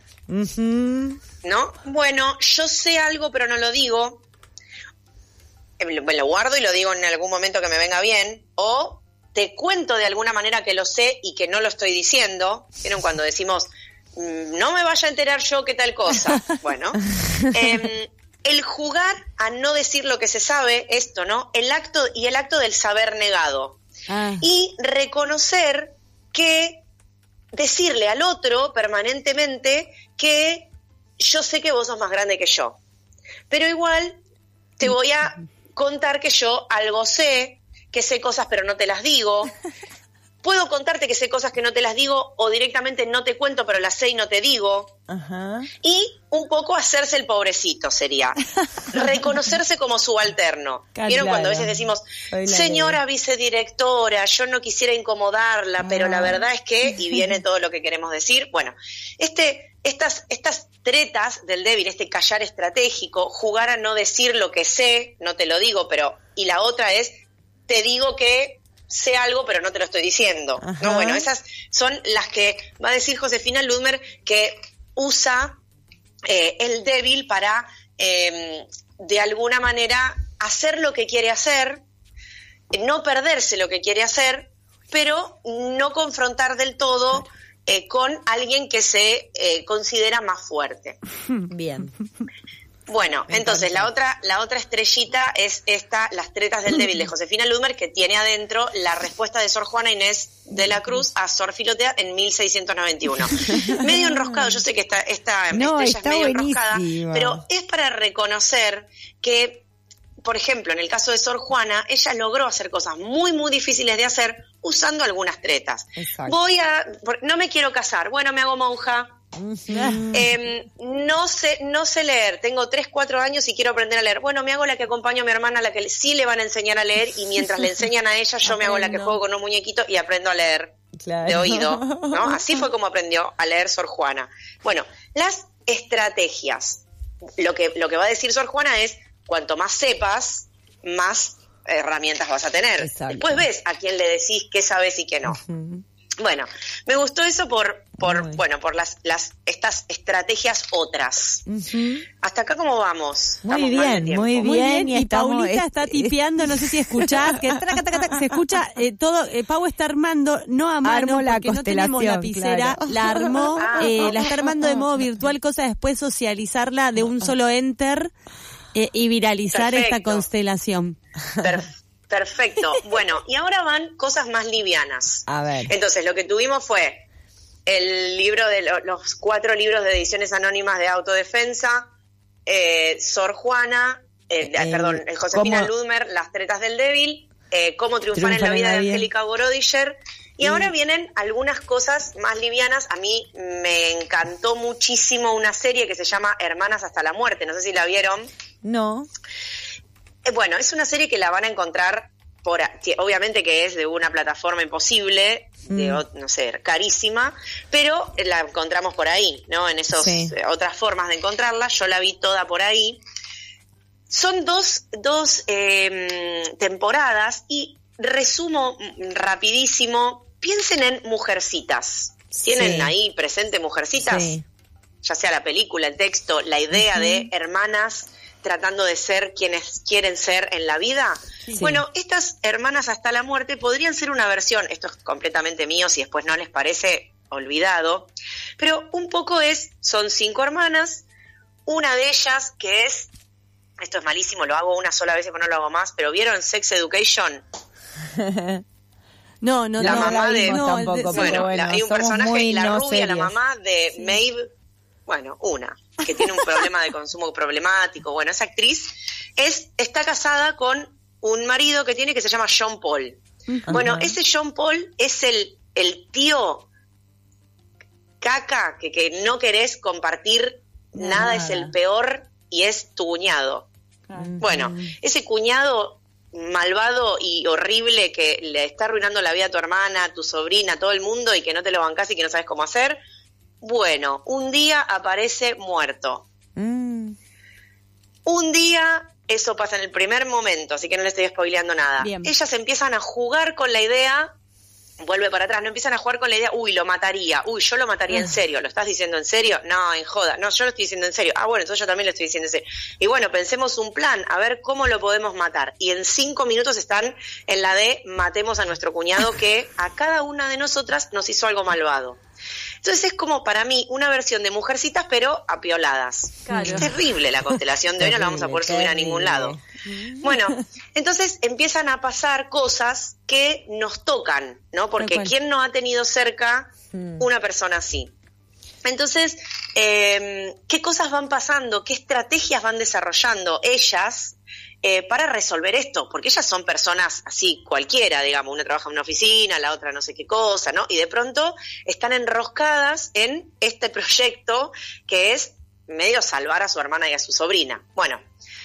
¿No? Bueno, yo sé algo pero no lo digo. Me lo guardo y lo digo en algún momento que me venga bien. O te cuento de alguna manera que lo sé y que no lo estoy diciendo. ¿Vieron cuando decimos, no me vaya a enterar yo qué tal cosa? Bueno, el jugar a no decir lo que se sabe, esto, ¿no? El acto del saber negado. Y reconocer que decirle al otro permanentemente que yo sé que vos sos más grande que yo, pero igual te voy a contar que yo algo sé, que sé cosas pero no te las digo. Puedo contarte que sé cosas que no te las digo, o directamente no te cuento pero las sé y no te digo. Y un poco hacerse el pobrecito sería reconocerse como subalterno. ¿Vieron cuando a veces decimos, señora vicedirectora, yo no quisiera incomodarla, pero la verdad es que, y viene todo lo que queremos decir? Bueno, estas tretas del débil, este callar estratégico, jugar a no decir lo que sé, no te lo digo, pero, y la otra es, te digo que sé algo pero no te lo estoy diciendo. No, bueno, esas son las que va a decir Josefina Ludmer que usa el débil para de alguna manera hacer lo que quiere hacer, no perderse lo que quiere hacer, pero no confrontar del todo con alguien que se considera más fuerte. Bien. Bueno, entonces la otra estrellita es Las tretas del débil de Josefina Ludmer, que tiene adentro la respuesta de Sor Juana Inés de la Cruz a Sor Filotea en 1691. Medio enroscado, yo sé que esta estrella es medio enroscada, pero es para reconocer que, por ejemplo, en el caso de Sor Juana, ella logró hacer cosas muy, muy difíciles de hacer usando algunas tretas. No me quiero casar, bueno, me hago monja. No sé leer, tengo 3-4 años y quiero aprender a leer. Bueno, me hago la que acompaño a mi hermana, a la que sí le van a enseñar a leer, y mientras le enseñan a ella, yo me hago la que juego con un muñequito y aprendo a leer de oído, ¿no? Así fue como aprendió a leer Sor Juana. Bueno, las estrategias. Lo que va a decir Sor Juana es, cuanto más sepas, más herramientas vas a tener. Después ves a quién le decís qué sabes y qué no. Bueno, me gustó eso por estas estrategias otras. Hasta acá, ¿cómo vamos? Muy bien. Y Paulita está tipeando, no sé si escuchás, que se escucha todo. Pau está armando, no a mano, porque no tenemos lapicera, la armó, la está armando de modo virtual, cosa de después socializarla de un solo enter y viralizar esta constelación. Perfecto. Bueno, y ahora van cosas más livianas. A ver. Entonces, lo que tuvimos fue el libro de los 4 libros de ediciones anónimas de autodefensa, Sor Juana, Josefina Ludmer, Las tretas del débil, Cómo triunfar en la vida de Angélica Borodiller. Y ahora vienen algunas cosas más livianas. A mí me encantó muchísimo una serie que se llama Hermanas hasta la muerte. No sé si la vieron. No. Bueno, es una serie que la van a encontrar obviamente que es de una plataforma imposible, no sé, carísima, pero la encontramos por ahí, ¿no? En esas otras formas de encontrarla. Yo la vi toda por ahí. Son dos temporadas y resumo rapidísimo. Piensen en Mujercitas. ¿Tienen ahí presente Mujercitas? Sí. Ya sea la película, el texto, la idea de hermanas tratando de ser quienes quieren ser en la vida. Sí. Bueno, estas hermanas hasta la muerte podrían ser una versión, esto es completamente mío, si después no les parece, olvidado, pero un poco son 5 hermanas, una de ellas que es, esto es malísimo, lo hago una sola vez y no lo hago más, pero ¿vieron Sex Education? No, la mamá de tampoco, bueno, hay un personaje, la rubia, serias. La mamá de Maeve, bueno, que tiene un problema de consumo problemático. Bueno, esa actriz está casada con un marido que tiene que se llama John Paul. Bueno, ese John Paul es el tío caca que no querés compartir nada, es el peor y es tu cuñado. Bueno, ese cuñado malvado y horrible que le está arruinando la vida a tu hermana, a tu sobrina, a todo el mundo y que no te lo bancás y que no sabes cómo hacer. Bueno, un día aparece muerto. Un día, eso pasa en el primer momento, así que no le estoy spoileando nada. Bien. Ellas empiezan a jugar con la idea vuelve para atrás, no empiezan a jugar con la idea, uy, lo mataría, uy, yo lo mataría en serio, ¿lo estás diciendo en serio? No, en joda, no, yo lo estoy diciendo en serio, bueno, entonces yo también lo estoy diciendo en serio. Y bueno, pensemos un plan, a ver cómo lo podemos matar. Y en 5 minutos están en la de matemos a nuestro cuñado que a cada una de nosotras nos hizo algo malvado. Entonces es como para mí una versión de Mujercitas, pero apioladas. Claro. Es terrible la constelación de hoy, no la vamos a poder subir a ningún lado. Bueno, entonces empiezan a pasar cosas que nos tocan, ¿no? Porque ¿quién no ha tenido cerca una persona así? Entonces, ¿qué cosas van pasando? ¿Qué estrategias van desarrollando ellas para resolver esto? Porque ellas son personas así, cualquiera, digamos, una trabaja en una oficina, la otra no sé qué cosa, ¿no? Y de pronto están enroscadas en este proyecto que es medio salvar a su hermana y a su sobrina. Bueno,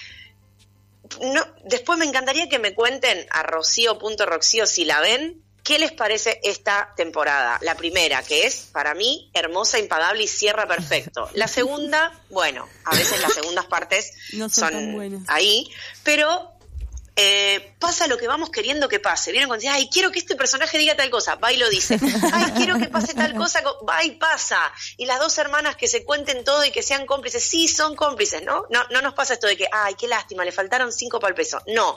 después me encantaría que me cuenten a Rocío.Roxío si la ven, ¿qué les parece esta temporada? La primera, que es, para mí, hermosa, impagable y cierra perfecto. La segunda, bueno, a veces las segundas partes no son ahí, pero pasa lo que vamos queriendo que pase. ¿Vieron? Cuando dicen, ay, quiero que este personaje diga tal cosa, va y lo dice. Ay, quiero que pase tal cosa, va y pasa. Y las dos hermanas que se cuenten todo y que sean cómplices, sí, son cómplices, ¿no? No nos pasa esto de que, ay, qué lástima, le faltaron 5 para el peso. No,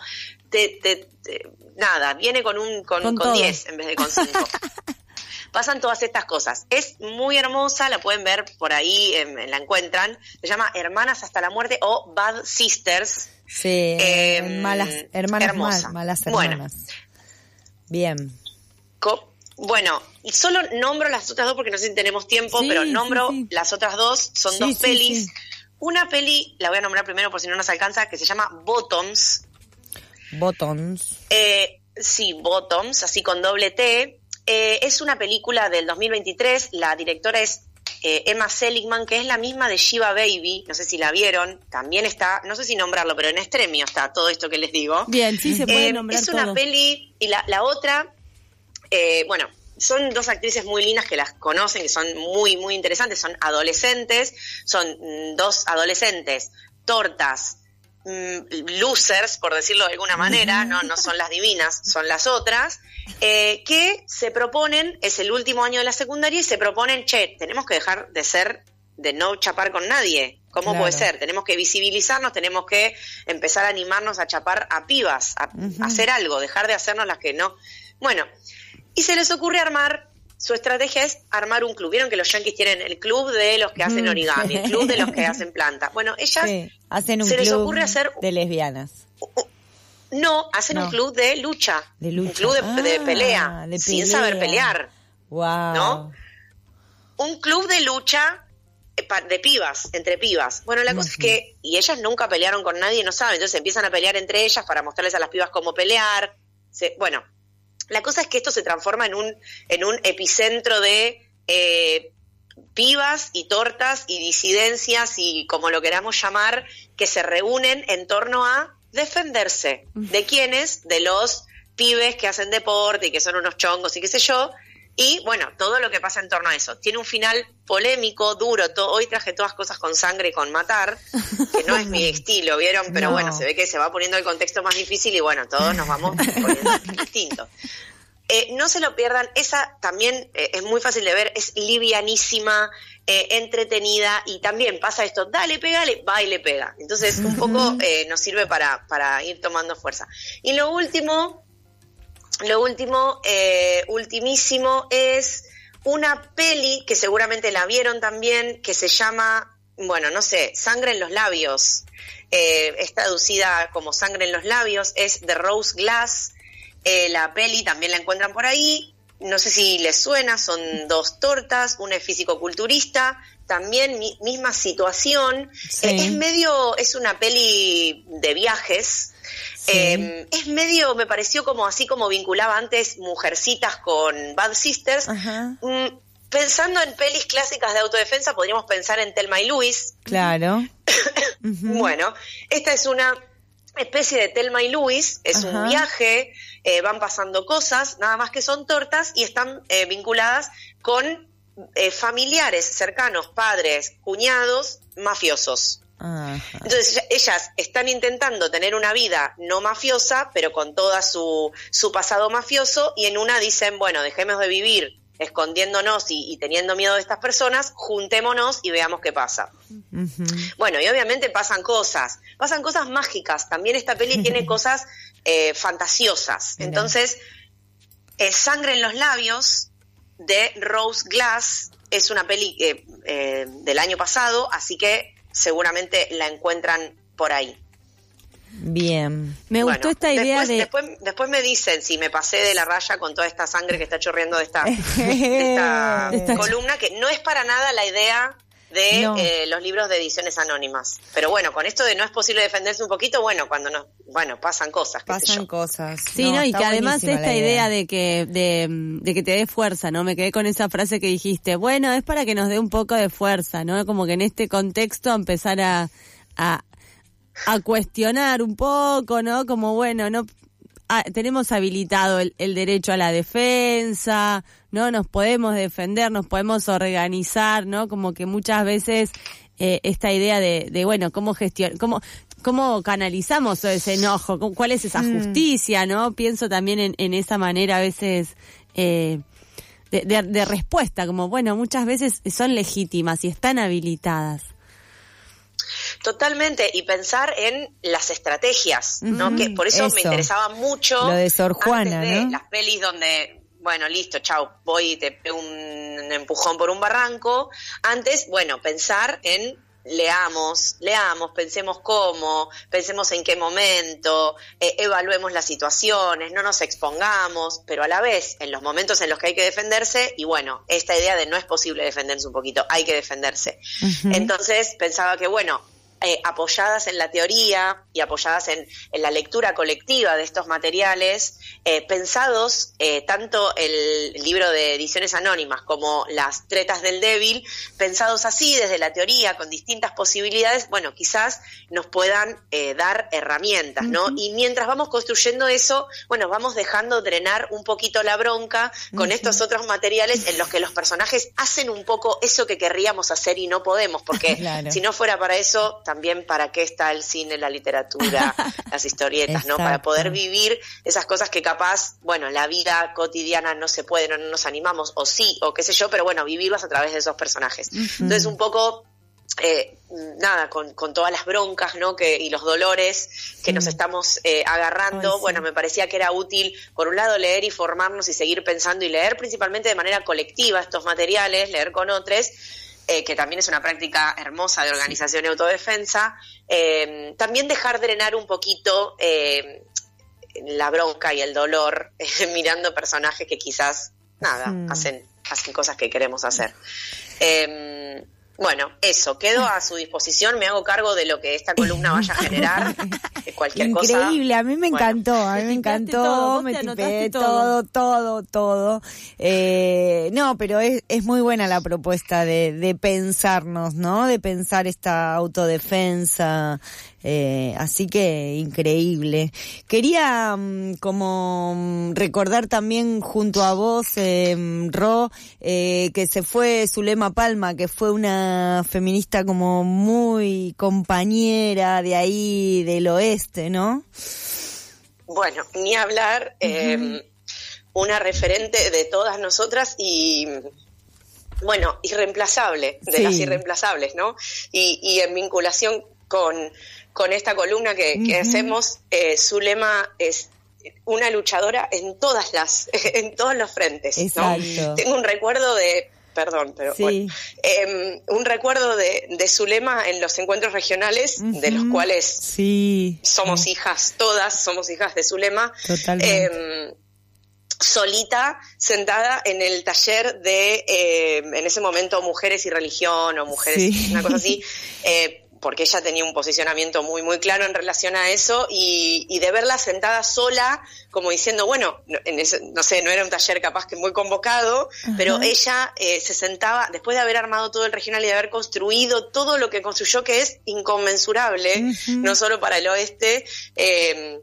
nada, viene con 10 en vez de con 5. Pasan todas estas cosas. Es muy hermosa, la pueden ver por ahí, la encuentran. Se llama Hermanas hasta la muerte o Bad Sisters. Sí, malas hermanas, malas hermanas. Bueno, bien. Bueno, y solo nombro las otras dos porque no sé si tenemos tiempo, pero nombro las otras dos. Son dos pelis. Sí. Una peli, la voy a nombrar primero por si no nos alcanza, que se llama Bottoms. Sí, Bottoms, así con doble T. Es una película del 2023, la directora es Emma Seligman, que es la misma de Shiva Baby, no sé si la vieron, también está, no sé si nombrarlo, pero en Extremio está todo esto que les digo. Bien, sí, se puede nombrar es una todo. Peli, y la otra, bueno, son dos actrices muy lindas que las conocen, que son muy, muy interesantes, son adolescentes, son dos adolescentes, tortas, losers, por decirlo de alguna manera, no son las divinas, son las otras, que se proponen, es el último año de la secundaria y se proponen, tenemos que dejar de no chapar con nadie. ¿Cómo puede ser? Tenemos que visibilizarnos, tenemos que empezar a animarnos a chapar a pibas, a hacer algo, dejar de hacernos las que no. Bueno, y se les ocurre su estrategia es armar un club. Vieron que los yanquis tienen el club de los que hacen origami, el club de los que hacen planta. Bueno, ellas hacen un se les club ocurre hacer de lesbianas. No, hacen un club de lucha, un club de pelea, sin saber pelear. Wow. ¿No? Un club de lucha de pibas, entre pibas. Bueno, la cosa es que, y ellas nunca pelearon con nadie, no saben, entonces empiezan a pelear entre ellas para mostrarles a las pibas cómo pelear. Bueno, la cosa es que esto se transforma en un epicentro de pibas y tortas y disidencias y como lo queramos llamar, que se reúnen en torno a defenderse. ¿De quiénes? De los pibes que hacen deporte y que son unos chongos y qué sé yo. Y bueno, todo lo que pasa en torno a eso. Tiene un final polémico, duro. Hoy traje todas cosas con sangre y con matar, que no es mi estilo, ¿vieron? Pero bueno, se ve que se va poniendo el contexto más difícil y bueno, todos nos vamos poniendo distintos. No se lo pierdan, esa también es muy fácil de ver, es livianísima, entretenida y también pasa esto, dale, pégale, va y le pega. Entonces un poco nos sirve para ir tomando fuerza. Y lo ultimísimo es una peli que seguramente la vieron también, que se llama, bueno, no sé, Sangre en los labios. Es traducida como Sangre en los labios, es The Rose Glass. La peli también la encuentran por ahí, no sé si les suena, son dos tortas, una es físico-culturista, también misma situación, es una peli de viajes, es medio, me pareció como así como vinculaba antes Mujercitas con Bad Sisters. Pensando en pelis clásicas de autodefensa podríamos pensar en Thelma y Louise. Claro. Bueno, esta es una especie de Thelma y Louise, es un viaje, van pasando cosas, nada más que son tortas y están vinculadas con familiares cercanos, padres, cuñados, mafiosos. Ajá. Entonces ellas están intentando tener una vida no mafiosa, pero con toda su pasado mafioso, y en una dicen, bueno, dejemos de vivir escondiéndonos y teniendo miedo de estas personas, juntémonos y veamos qué pasa. Uh-huh. Bueno, y obviamente pasan cosas mágicas. También esta peli tiene cosas fantasiosas. Mirá. Entonces, Sangre en los labios, de Rose Glass, es una peli del año pasado, así que seguramente la encuentran por ahí. Bien. Me gustó esta idea después me dicen si me pasé de la raya con toda esta sangre que está chorreando de esta columna, que no es para nada la idea de los libros de ediciones anónimas. Pero bueno, con esto de no es posible defenderse un poquito, pasan cosas. Pasan cosas. Sí, y que además esta idea de que te dé fuerza, ¿no? Me quedé con esa frase que dijiste. Bueno, es para que nos dé un poco de fuerza, ¿no? Como que en este contexto empezar a cuestionar un poco, ¿no? Como tenemos habilitado el derecho a la defensa, ¿no? Nos podemos defender, nos podemos organizar, ¿no? Como que muchas veces esta idea de cómo canalizamos todo ese enojo, cuál es esa justicia, ¿no? Pienso también en esa manera a veces de respuesta, como muchas veces son legítimas y están habilitadas. Totalmente, y pensar en las estrategias, ¿no? Que por eso me interesaba mucho lo de Sor Juana, antes de ¿no? las pelis donde, listo, chau, voy y te pego un empujón por un barranco. Antes, pensar en leamos, pensemos cómo, pensemos en qué momento, evaluemos las situaciones, no nos expongamos, pero a la vez, en los momentos en los que hay que defenderse, y esta idea de no es posible defenderse un poquito, hay que defenderse. Uh-huh. Entonces pensaba que apoyadas en la teoría y apoyadas en la lectura colectiva de estos materiales, pensados, tanto el libro de ediciones anónimas como las tretas del débil, pensados así desde la teoría, con distintas posibilidades, quizás nos puedan dar herramientas, ¿no? Y mientras vamos construyendo eso, vamos dejando drenar un poquito la bronca con estos otros materiales en los que los personajes hacen un poco eso que querríamos hacer y no podemos, porque claro. Si no fuera para eso, también para qué está el cine, la literatura, las historietas, ¿no? Para poder vivir esas cosas que capaz, la vida cotidiana no se puede, no nos animamos, o sí, o qué sé yo, pero vivirlas a través de esos personajes. Uh-huh. Entonces un poco, con todas las broncas, ¿no? Y los dolores que nos estamos agarrando, me parecía que era útil, por un lado, leer y formarnos y seguir pensando, y leer principalmente de manera colectiva estos materiales, leer con otros, que también es una práctica hermosa de organización y autodefensa, también dejar drenar un poquito la bronca y el dolor mirando personajes que quizás, hacen cosas que queremos hacer. Eso, quedo a su disposición, me hago cargo de lo que esta columna vaya a generar, de cualquier cosa. Increíble, a mí me encantó, me tipé todo. Pero es muy buena la propuesta de pensarnos, ¿no? De pensar esta autodefensa, así que increíble. Quería como recordar también junto a vos, Ro, que se fue Zulema Palma, que fue una feminista como muy compañera de ahí del oeste, ¿no? Ni hablar, una referente de todas nosotras y irreemplazable, de las irreemplazables, ¿no? Y en vinculación con esta columna que hacemos, Zulema es una luchadora en todos los frentes, ¿no? Tengo un recuerdo un recuerdo de Zulema en los encuentros regionales, de los cuales somos hijas, todas somos hijas de Zulema. Totalmente. Solita, sentada en el taller de, en ese momento, Mujeres y Religión, o Mujeres, una cosa así, porque ella tenía un posicionamiento muy, muy claro en relación a eso, y de verla sentada sola, como diciendo, no era un taller capaz que muy convocado, pero ella se sentaba, después de haber armado todo el regional y de haber construido todo lo que construyó, que es inconmensurable, no solo para el oeste,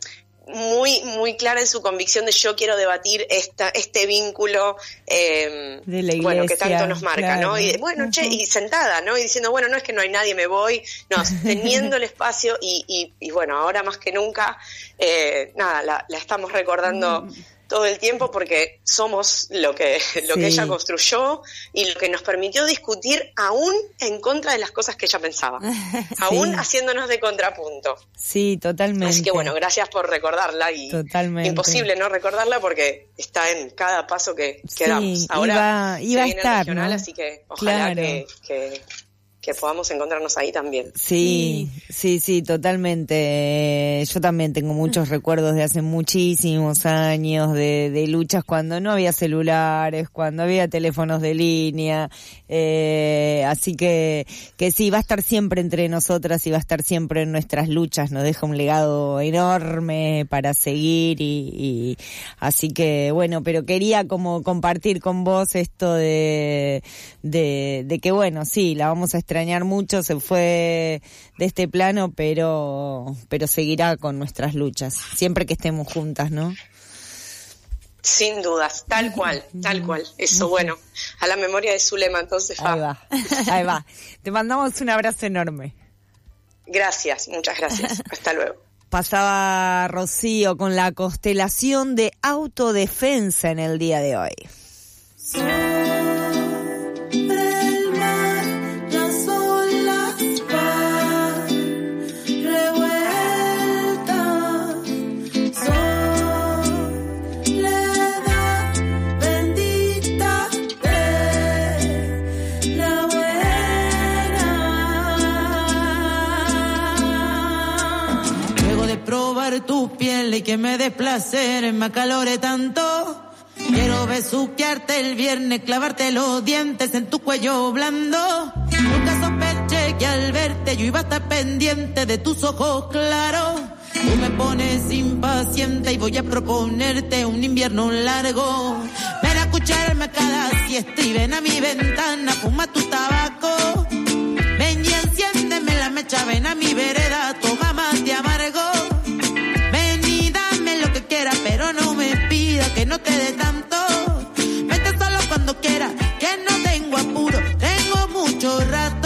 muy, muy clara en su convicción de yo quiero debatir este vínculo, de la iglesia, bueno, que tanto nos marca, claro. ¿no? Y bueno, y sentada, ¿no? Y diciendo, bueno, no es que no hay nadie, me voy, no, teniendo el espacio y bueno, ahora más que nunca, la estamos recordando todo el tiempo porque somos lo que ella construyó y lo que nos permitió discutir aún en contra de las cosas que ella pensaba, aún haciéndonos de contrapunto. Sí, totalmente. Así que bueno, gracias por recordarla y totalmente. Imposible no recordarla porque está en cada paso que damos. Ahora iba a estar, el regional, ¿no? Así que ojalá claro. que podamos encontrarnos ahí también. Sí, totalmente. Yo también tengo muchos recuerdos de hace muchísimos años de luchas cuando no había celulares, cuando había teléfonos de línea, así que sí, va a estar siempre entre nosotras y va a estar siempre en nuestras luchas, nos deja un legado enorme para seguir y así que bueno, pero quería como compartir con vos esto de que bueno, sí, la vamos a extrañar mucho, se fue de este plano, pero seguirá con nuestras luchas, siempre que estemos juntas, ¿no? Sin dudas, tal cual. Eso, bueno, a la memoria de Zulema, entonces. Ahí va. Te mandamos un abrazo enorme. Gracias, muchas gracias. Hasta luego. Pasaba Rocío con la constelación de autodefensa en el día de hoy. Tu piel y que me des placer, me acalore tanto. Quiero besuquearte el viernes, clavarte los dientes en tu cuello blando. Nunca sospeché que al verte yo iba a estar pendiente de tus ojos claros. Tú me pones impaciente y voy a proponerte un invierno largo. Ven a escucharme a cada siesta y ven a mi ventana, fuma tu tabaco. Ven y enciéndeme la mecha, ven a mi vereda, toma más de amargo. Pero no me pida que no te dé tanto. Vete solo cuando quiera, que no tengo apuro, tengo mucho rato.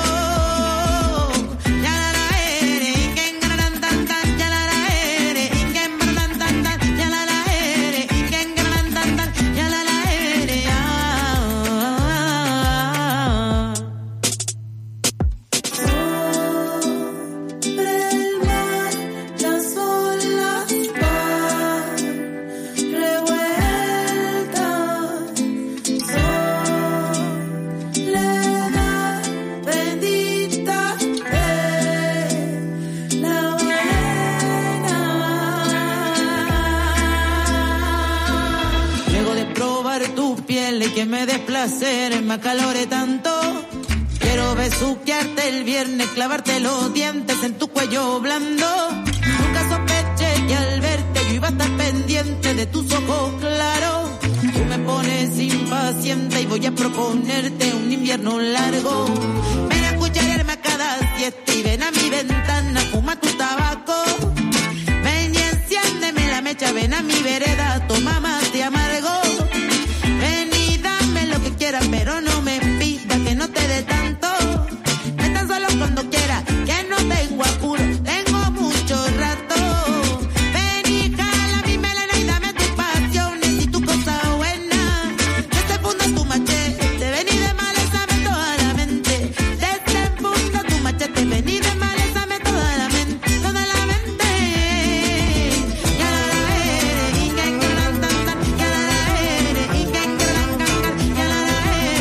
Que me des placer, me acalore tanto. Quiero besuquearte el viernes, clavarte los dientes en tu cuello blando. Nunca sospeché que al verte yo iba a estar pendiente de tus ojos claros. Tú me pones impaciente y voy a proponerte un invierno largo. Ven a escucharme a cada siesta y ven a mi ventana, fuma tu tabaco. Ven y enciéndeme la mecha, ven a mi vereda, toma más de amargo. Pero no me pida que no te dé tanto. Vete solo cuando quiera, que no tengo apuro, tengo mucho rato. Ven y jala mi melena y dame tus pasiones y tu cosa buena. Desenfunda tu machete, ven y de malezame toda la mente. Desenfunda tu machete, ven y de malezame toda la mente, toda la mente. Ya la eres, y que gran tan tan, ya la eres, y que gran can, ya la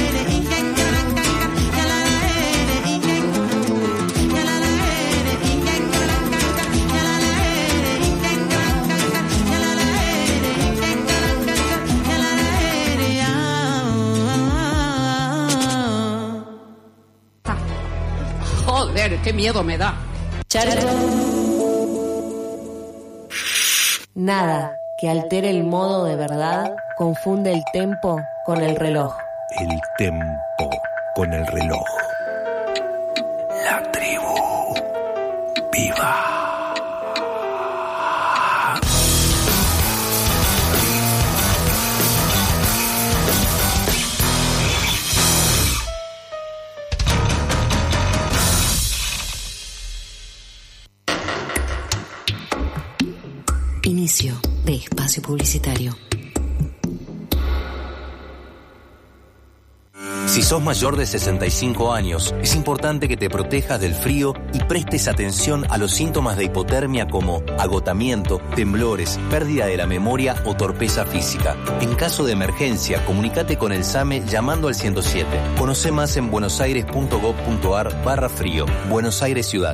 Joder, qué miedo me da. Nada que altere el modo de verdad confunde el tempo con el reloj. El tempo con el reloj. La tribu. Viva. Inicio de espacio publicitario. Si sos mayor de 65 años, es importante que te protejas del frío y prestes atención a los síntomas de hipotermia como agotamiento, temblores, pérdida de la memoria o torpeza física. En caso de emergencia, comunícate con el SAME llamando al 107. Conoce más en buenosaires.gov.ar/frío. Buenos Aires Ciudad.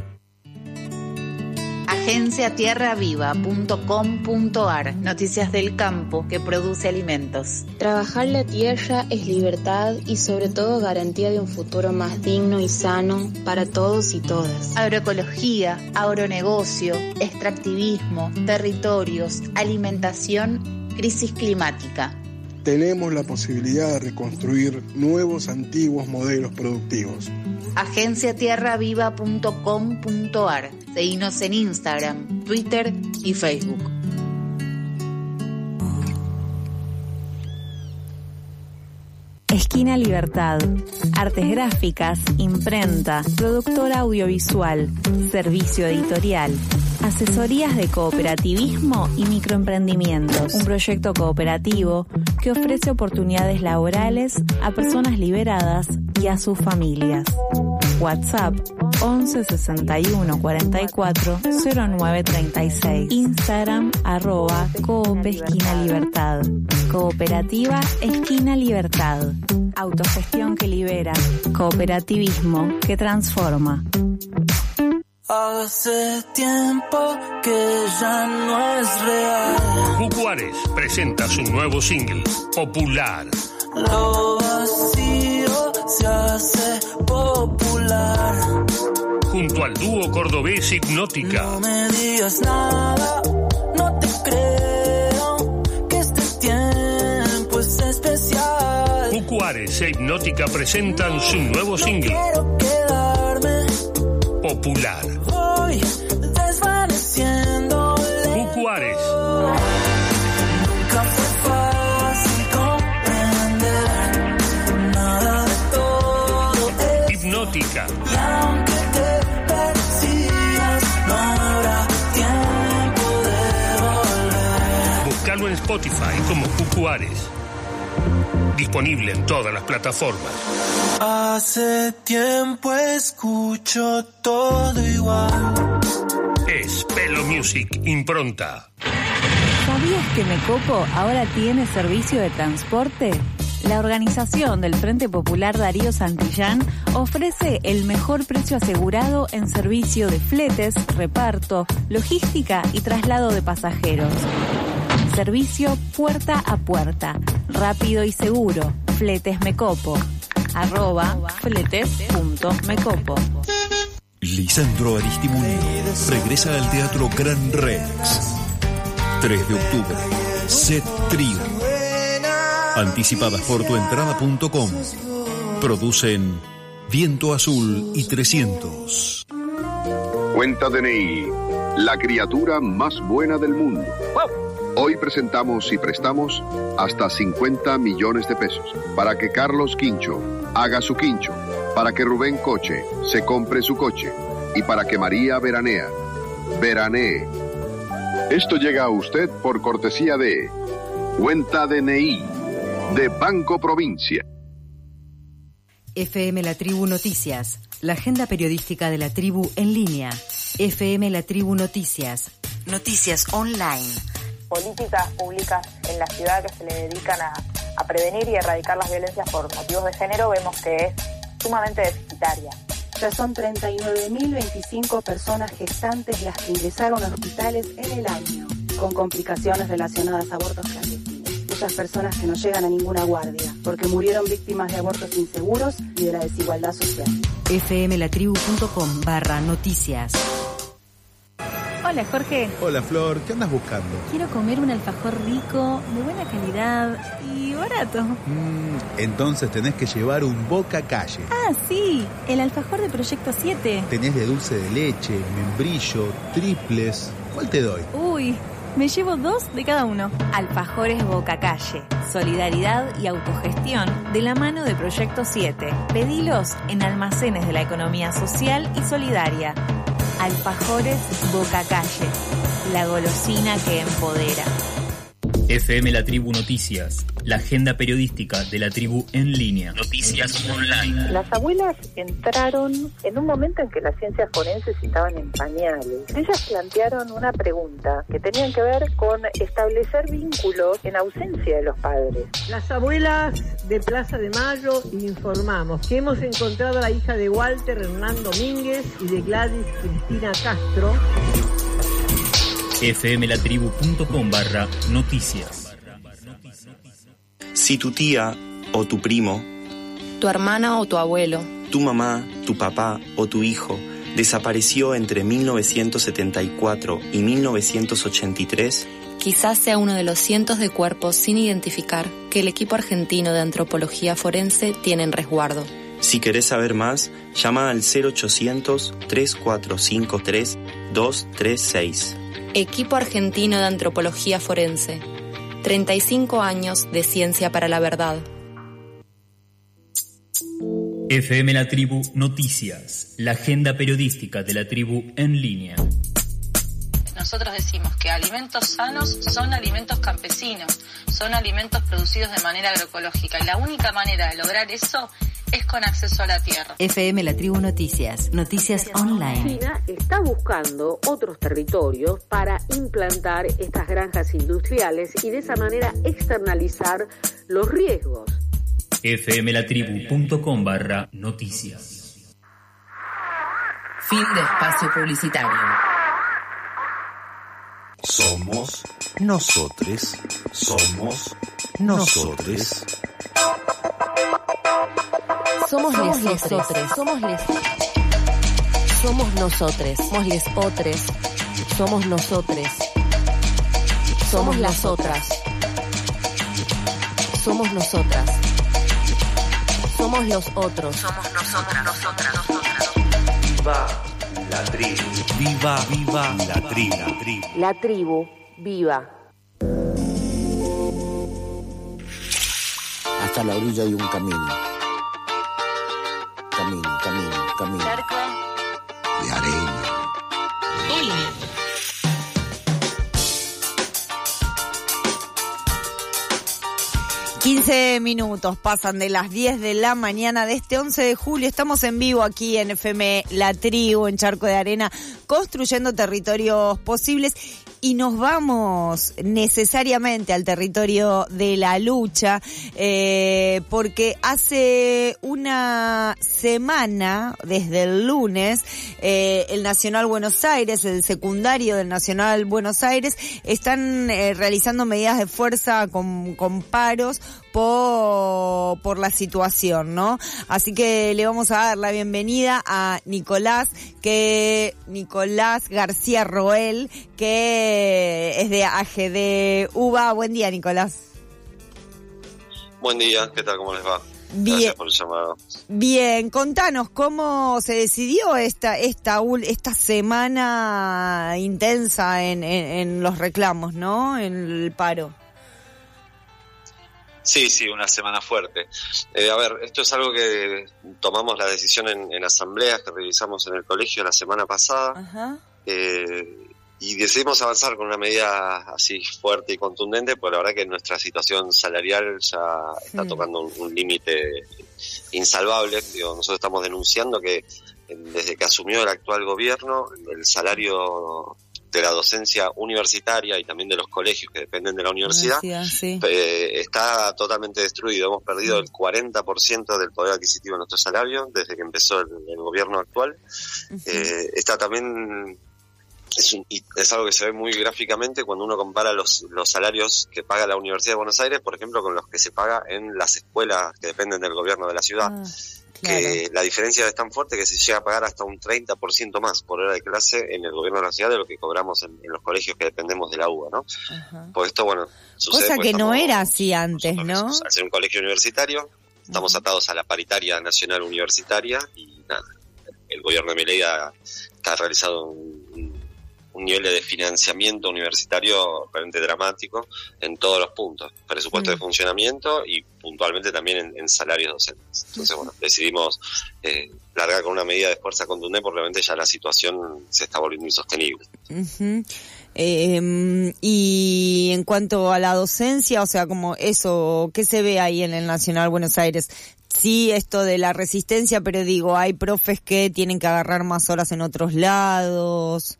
Agenciatierraviva.com.ar. Noticias del campo que produce alimentos. Trabajar la tierra es libertad y sobre todo garantía de un futuro más digno y sano para todos y todas. Agroecología, agronegocio, extractivismo, territorios, alimentación, crisis climática. Tenemos la posibilidad de reconstruir nuevos antiguos modelos productivos. Agenciatierraviva.com.ar. Seguinos en Instagram, Twitter y Facebook. Esquina Libertad. Artes gráficas, imprenta, productora audiovisual, servicio editorial, asesorías de cooperativismo y microemprendimientos. Un proyecto cooperativo que ofrece oportunidades laborales a personas liberadas y a sus familias. WhatsApp 11 61 44 09 36. Instagram @Coop Esquina Libertad. Cooperativa Esquina Libertad. Autogestión que libera. Cooperativismo que transforma. Hace tiempo que ya no es real. Cucuares presenta su nuevo single, Popular. Lo vacío se hace popular. Junto al dúo cordobés Hipnótica. No me digas nada, no te creo, que este tiempo es especial. Cucuares e Hipnótica presentan su nuevo single, Quiero quedarme Popular. Voy desvaneciendo. Cucuares. Nunca fue fácil comprender nada de todo es. Hipnótica. Y aunque te persigas, no habrá tiempo de volver. Búscalo en Spotify como Cucuares. Disponible en todas las plataformas. Hace tiempo escucho todo igual. Es Pelo Music Impronta. ¿Sabías que Mecopo ahora tiene servicio de transporte? La organización del Frente Popular Darío Santillán ofrece el mejor precio asegurado en servicio de fletes, reparto, logística y traslado de pasajeros. Servicio puerta a puerta, rápido y seguro. Fletes Mecopo. @fletes.mecopo. Lisandro Aristimuni regresa al Teatro Gran Rex. 3 de octubre. Set Trío. Anticipadas por tuentrada.com. Producen Viento Azul y 300. Cuenta DNI, la criatura más buena del mundo. Hoy presentamos y prestamos hasta 50 millones de pesos para que Carlos Quincho haga su quincho, para que Rubén Coche se compre su coche y para que María veranee. Esto llega a usted por cortesía de Cuenta DNI de Banco Provincia. FM La Tribu Noticias, la agenda periodística de la tribu en línea. FM La Tribu Noticias, noticias online. Políticas públicas en la ciudad que se le dedican a prevenir y erradicar las violencias por motivos de género, vemos que es sumamente deficitaria. Ya son 39.025 personas gestantes las que ingresaron a hospitales en el año, con complicaciones relacionadas a abortos clandestinos. Muchas personas que no llegan a ninguna guardia, porque murieron víctimas de abortos inseguros y de la desigualdad social. fmlatribu.com/noticias. Hola Jorge. Hola Flor, ¿qué andas buscando? Quiero comer un alfajor rico, de buena calidad y barato. Entonces tenés que llevar un Boca Calle. Ah, sí, el alfajor de Proyecto 7. Tenés de dulce de leche, membrillo, triples. ¿Cuál te doy? Uy, me llevo 2 de cada uno. Alfajores Boca Calle, solidaridad y autogestión de la mano de Proyecto 7. Pedilos en almacenes de la economía social y solidaria. Alfajores Boca Calle. la golosina que empodera. FM La Tribu Noticias, la agenda periodística de la tribu en línea. Noticias online. Las abuelas entraron en un momento en que las ciencias forenses estaban en pañales. Ellas plantearon una pregunta que tenían que ver con establecer vínculos en ausencia de los padres. Las abuelas de Plaza de Mayo informamos que hemos encontrado a la hija de Walter Hernán Domínguez y de Gladys Cristina Castro. fmlatribu.com/noticias. Si tu tía o tu primo, Tu hermana o tu abuelo, tu mamá, tu papá o tu hijo desapareció entre 1974 y 1983, quizás sea uno de los cientos de cuerpos sin identificar que el equipo argentino de antropología forense tiene en resguardo. si querés saber más, llama al 0800-3453-236. Equipo argentino de antropología forense. 35 años de ciencia para la verdad. FM La Tribu Noticias, la agenda periodística de la tribu en línea. Nosotros decimos que alimentos sanos son alimentos campesinos, son alimentos producidos de manera agroecológica y la única manera de lograr eso es con acceso a la tierra. FM La Tribu Noticias, noticias online. China está buscando otros territorios para implantar estas granjas industriales y de esa manera externalizar los riesgos. fmlatribu.com/noticias. Fin de espacio publicitario. Somos nosotres. Somos nosotres. Somos lesotres. Somos nosotres. Somos lesotres. Somos nosotres. Somos las otras. Somos nosotras. Somos los otros. Somos nosotras. Viva la tribu. Viva la tribu. La tribu, viva. Hasta la orilla hay un camino. Camino. Cerco. De arena. Hola. Minutos pasan de las 10 de la mañana de este 11 de julio. Estamos en vivo aquí en FM La Tribu, en Charco de Arena, construyendo territorios posibles. Y nos vamos necesariamente al territorio de la lucha, porque hace una semana, desde el lunes, el Nacional Buenos Aires, el secundario del Nacional Buenos Aires, están realizando medidas de fuerza con paros por la situación, ¿no? Así que le vamos a dar la bienvenida a Nicolás García Roel, que es de AGD UBA. Buen día, Nicolás. Buen día, ¿qué tal? ¿Cómo les va? Bien. Gracias por el llamado. Bien, contanos cómo se decidió esta semana intensa en los reclamos, ¿no? En el paro. Sí, una semana fuerte. A ver, esto es algo que tomamos la decisión en asambleas que realizamos en el colegio la semana pasada. Ajá. Y decidimos avanzar con una medida así fuerte y contundente, porque la verdad que nuestra situación salarial ya está tocando un límite insalvable. Nosotros estamos denunciando que desde que asumió el actual gobierno, el salario de la docencia universitaria y también de los colegios que dependen de la universidad, sí. Está totalmente destruido. Hemos perdido el 40% del poder adquisitivo de nuestro salario desde que empezó el gobierno actual. Está también... Es algo que se ve muy gráficamente cuando uno compara los salarios que paga la Universidad de Buenos Aires, por ejemplo, con los que se paga en las escuelas que dependen del gobierno de la ciudad. Que la diferencia es tan fuerte que se llega a pagar hasta un 30% más por hora de clase en el gobierno de la ciudad de lo que cobramos en los colegios que dependemos de la UBA, ¿no? Pues esto, bueno, sucede. Cosa que no era así antes, ¿no? Al ser un colegio universitario, estamos atados a la paritaria nacional universitaria y nada, el gobierno de Milei está realizado un nivel de financiamiento universitario realmente dramático en todos los puntos, presupuesto de funcionamiento y puntualmente también en salarios docentes. Entonces, bueno, decidimos largar con una medida de fuerza contundente porque realmente ya la situación se está volviendo insostenible. Uh-huh. Y en cuanto a la docencia, o sea, como eso, ¿qué se ve ahí en el Nacional Buenos Aires? Sí, esto de la resistencia, pero digo, hay profes que tienen que agarrar más horas en otros lados.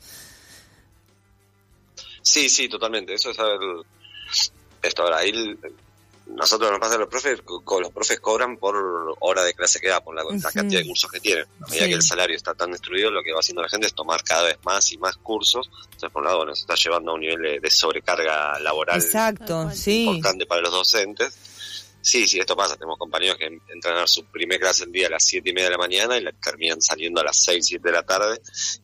Sí, totalmente. Eso es esto ahora. Ahí nosotros nos pasa los profes cobran por hora de clase que da, por la cantidad de cursos que tienen. A medida que el salario está tan destruido, lo que va haciendo la gente es tomar cada vez más y más cursos. Entonces, por un lado, bueno, se está llevando a un nivel de sobrecarga laboral importante para los docentes. Sí, esto pasa. Tenemos compañeros que entran a dar su primer clase el día a las 7:30 de la mañana y terminan saliendo a las 6, 7 de la tarde.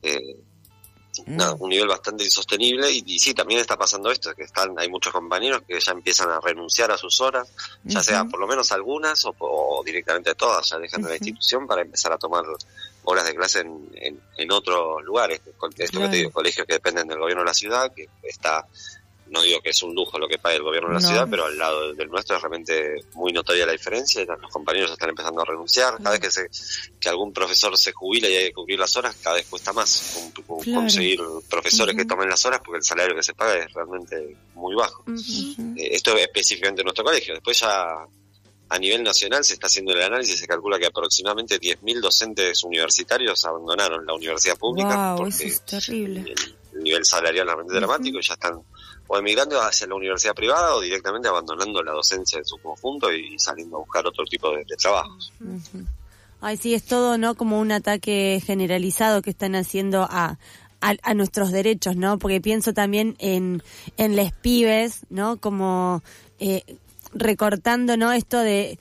Un nivel bastante insostenible y sí, también está pasando esto, que hay muchos compañeros que ya empiezan a renunciar a sus horas, ya sea por lo menos algunas o directamente todas, ya dejan la institución para empezar a tomar horas de clase en otros lugares. Esto que te digo, colegios que dependen del gobierno de la ciudad, que está... No digo que es un lujo lo que paga el gobierno de la ciudad, pero al lado del nuestro es realmente muy notoria la diferencia y los compañeros están empezando a renunciar. Cada vez que algún profesor se jubila y hay que cubrir las horas, cada vez cuesta más conseguir profesores que tomen las horas porque el salario que se paga es realmente muy bajo. Esto es específicamente en nuestro colegio. Después ya a nivel nacional se está haciendo el análisis, se calcula que aproximadamente 10.000 docentes universitarios abandonaron la universidad pública porque eso es terrible. El nivel salarial es realmente dramático y ya están o emigrando hacia la universidad privada o directamente abandonando la docencia en su conjunto y saliendo a buscar otro tipo de trabajos. Ay, sí, es todo, ¿no? Como un ataque generalizado que están haciendo a nuestros derechos, ¿no? Porque pienso también en les pibes, ¿no? Como recortando, ¿no? Esto de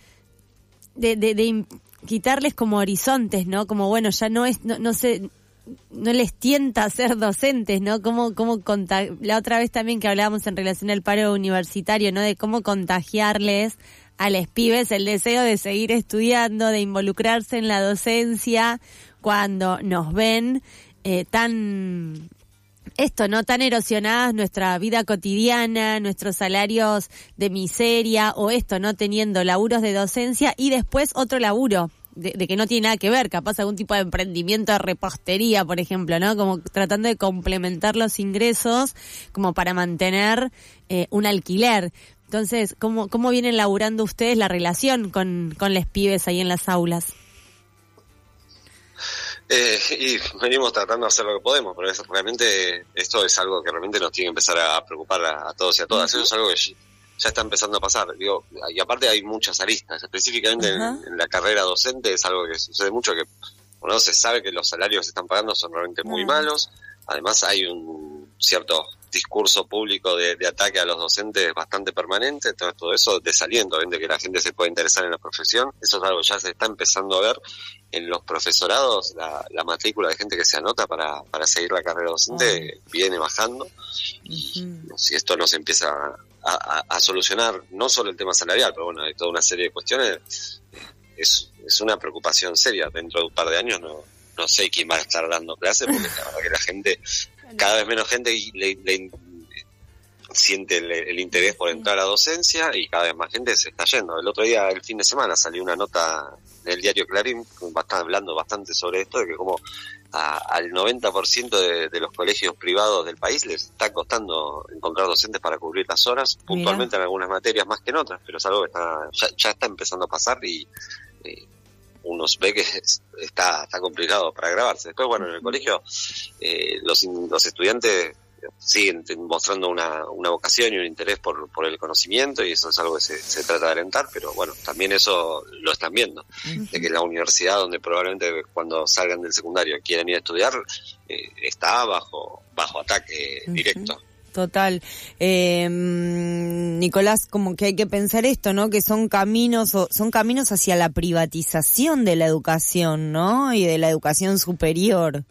quitarles como horizontes, ¿no? Como bueno, ya no sé, no les tienta ser docentes, ¿no? La otra vez también que hablábamos en relación al paro universitario, ¿no? De cómo contagiarles a los pibes el deseo de seguir estudiando, de involucrarse en la docencia, cuando nos ven tan erosionadas nuestra vida cotidiana, nuestros salarios de miseria, o no teniendo laburos de docencia y después otro laburo de que no tiene nada que ver, capaz algún tipo de emprendimiento de repostería, por ejemplo, ¿no? Como tratando de complementar los ingresos como para mantener un alquiler. Entonces, ¿cómo vienen laburando ustedes la relación con los pibes ahí en las aulas? Y venimos tratando de hacer lo que podemos, pero realmente esto es algo que realmente nos tiene que empezar a preocupar a todos y a todas. Eso es algo que ya está empezando a pasar. Digo, y aparte hay muchas aristas, específicamente en la carrera docente es algo que sucede mucho, que bueno, se sabe que los salarios que se están pagando son realmente muy malos. Además hay un cierto discurso público de ataque a los docentes bastante permanente. Entonces todo eso desaliento, de que la gente se pueda interesar en la profesión. Eso es algo que ya se está empezando a ver en los profesorados. La matrícula de gente que se anota para seguir la carrera docente viene bajando. Y si esto no se empieza a solucionar, no solo el tema salarial, pero bueno, hay toda una serie de cuestiones, es una preocupación seria. Dentro de un par de años no sé quién va a estar dando clases, porque la verdad que la gente, cada vez menos gente le siente el interés por entrar a la docencia y cada vez más gente se está yendo. El otro día, el fin de semana, salió una nota del diario Clarín hablando bastante sobre esto, de que como al 90% de los colegios privados del país les está costando encontrar docentes para cubrir las horas, puntualmente en algunas materias más que en otras, pero es algo que ya está empezando a pasar y uno ve que está complicado para grabarse. Después, bueno, en el colegio los estudiantes siguen mostrando una vocación y un interés por el conocimiento, y eso es algo que se trata de alentar, pero bueno, también eso lo están viendo, de que la universidad donde probablemente cuando salgan del secundario quieran ir a estudiar está bajo ataque directo. Total. Nicolás, como que hay que pensar esto, ¿no? Que son caminos hacia la privatización de la educación, ¿no? Y de la educación superior.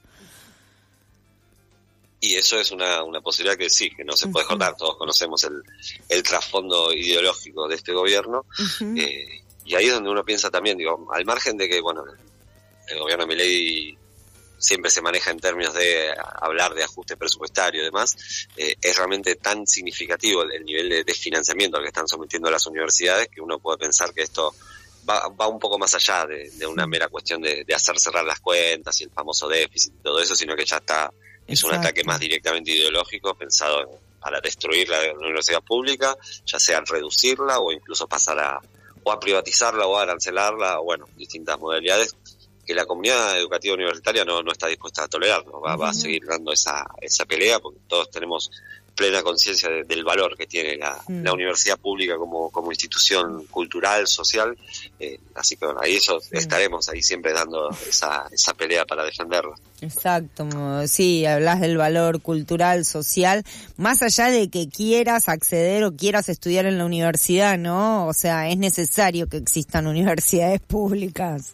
Y eso es una posibilidad que sí, que no se puede cortar. Todos conocemos el trasfondo ideológico de este gobierno. Y ahí es donde uno piensa también, al margen de que, bueno, el gobierno de Milei siempre se maneja en términos de hablar de ajuste presupuestario y demás, es realmente tan significativo el nivel de financiamiento al que están sometiendo las universidades que uno puede pensar que esto va un poco más allá de una mera cuestión de hacer cerrar las cuentas y el famoso déficit y todo eso, sino que ya es un ataque más directamente ideológico pensado para destruir la universidad pública, ya sea reducirla o incluso pasar a privatizarla o a arancelarla, o bueno, distintas modalidades que la comunidad educativa universitaria no está dispuesta a tolerar, ¿no? Va a seguir dando esa pelea, porque todos tenemos plena conciencia del valor que tiene la universidad pública como institución cultural, social, así que bueno, ahí estaremos ahí siempre dando esa pelea para defenderla. Exacto, sí, hablas del valor cultural, social, más allá de que quieras acceder o quieras estudiar en la universidad, ¿no? O sea, es necesario que existan universidades públicas.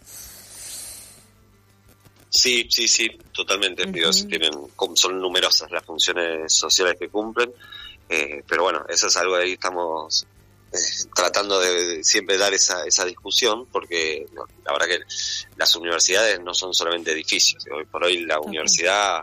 Sí, totalmente. Digo, son numerosas las funciones sociales que cumplen, pero bueno, eso es algo que ahí estamos tratando de siempre dar esa discusión, porque la verdad que las universidades no son solamente edificios. Hoy por hoy la universidad,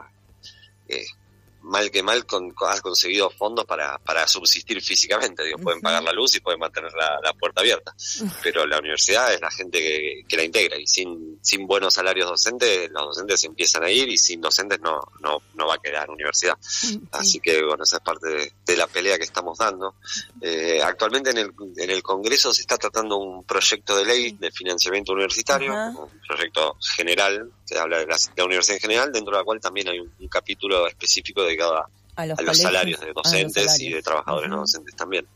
mal que mal, ha conseguido fondos para subsistir físicamente. Digo, pueden pagar la luz y pueden mantener la puerta abierta, pero la universidad es la gente que la integra, y sin buenos salarios docentes, los docentes se empiezan a ir, y sin docentes no va a quedar universidad. Así que bueno, esa es parte de la pelea que estamos dando. Actualmente en el Congreso se está tratando un proyecto de ley de financiamiento universitario, un proyecto general que habla de la universidad en general, dentro de la cual también hay un capítulo específico dedicado a los salarios de docentes y de trabajadores no docentes también.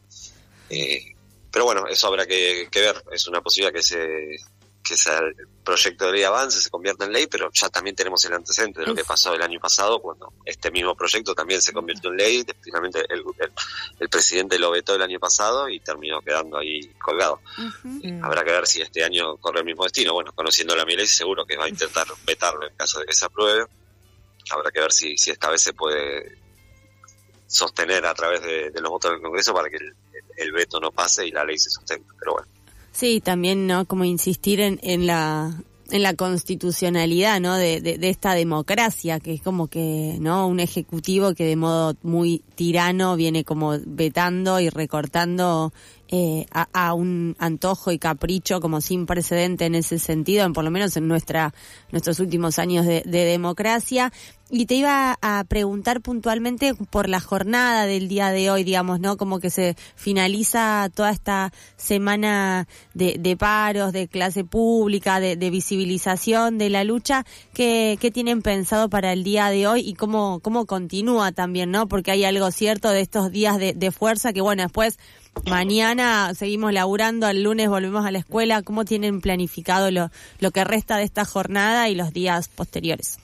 Pero bueno, eso habrá que ver. Es una posibilidad que ese proyecto de ley avance, se convierta en ley, pero ya también tenemos el antecedente de lo que pasó el año pasado, cuando este mismo proyecto también se convirtió en ley. Finalmente el presidente lo vetó el año pasado y terminó quedando ahí colgado. Habrá que ver si este año corre el mismo destino. Bueno, conociendo la ley seguro que va a intentar vetarlo en caso de que se apruebe. Habrá que ver si esta vez se puede sostener a través de los votos del Congreso para que el veto no pase y la ley se sostenga, pero bueno. Sí, también, ¿no? Como insistir en la constitucionalidad, ¿no? De esta democracia, que es como que, ¿no? Un ejecutivo que de modo muy tirano viene como vetando y recortando a un antojo y capricho como sin precedente en ese sentido, por lo menos en nuestros últimos años de democracia. Y te iba a preguntar puntualmente por la jornada del día de hoy, digamos, ¿no? Como que se finaliza toda esta semana de paros, de clase pública, de visibilización de la lucha. ¿Qué tienen pensado para el día de hoy y cómo continúa también, ¿no? Porque hay algo cierto de estos días de fuerza que, bueno, después mañana seguimos laburando, el lunes volvemos a la escuela. ¿Cómo tienen planificado lo que resta de esta jornada y los días posteriores?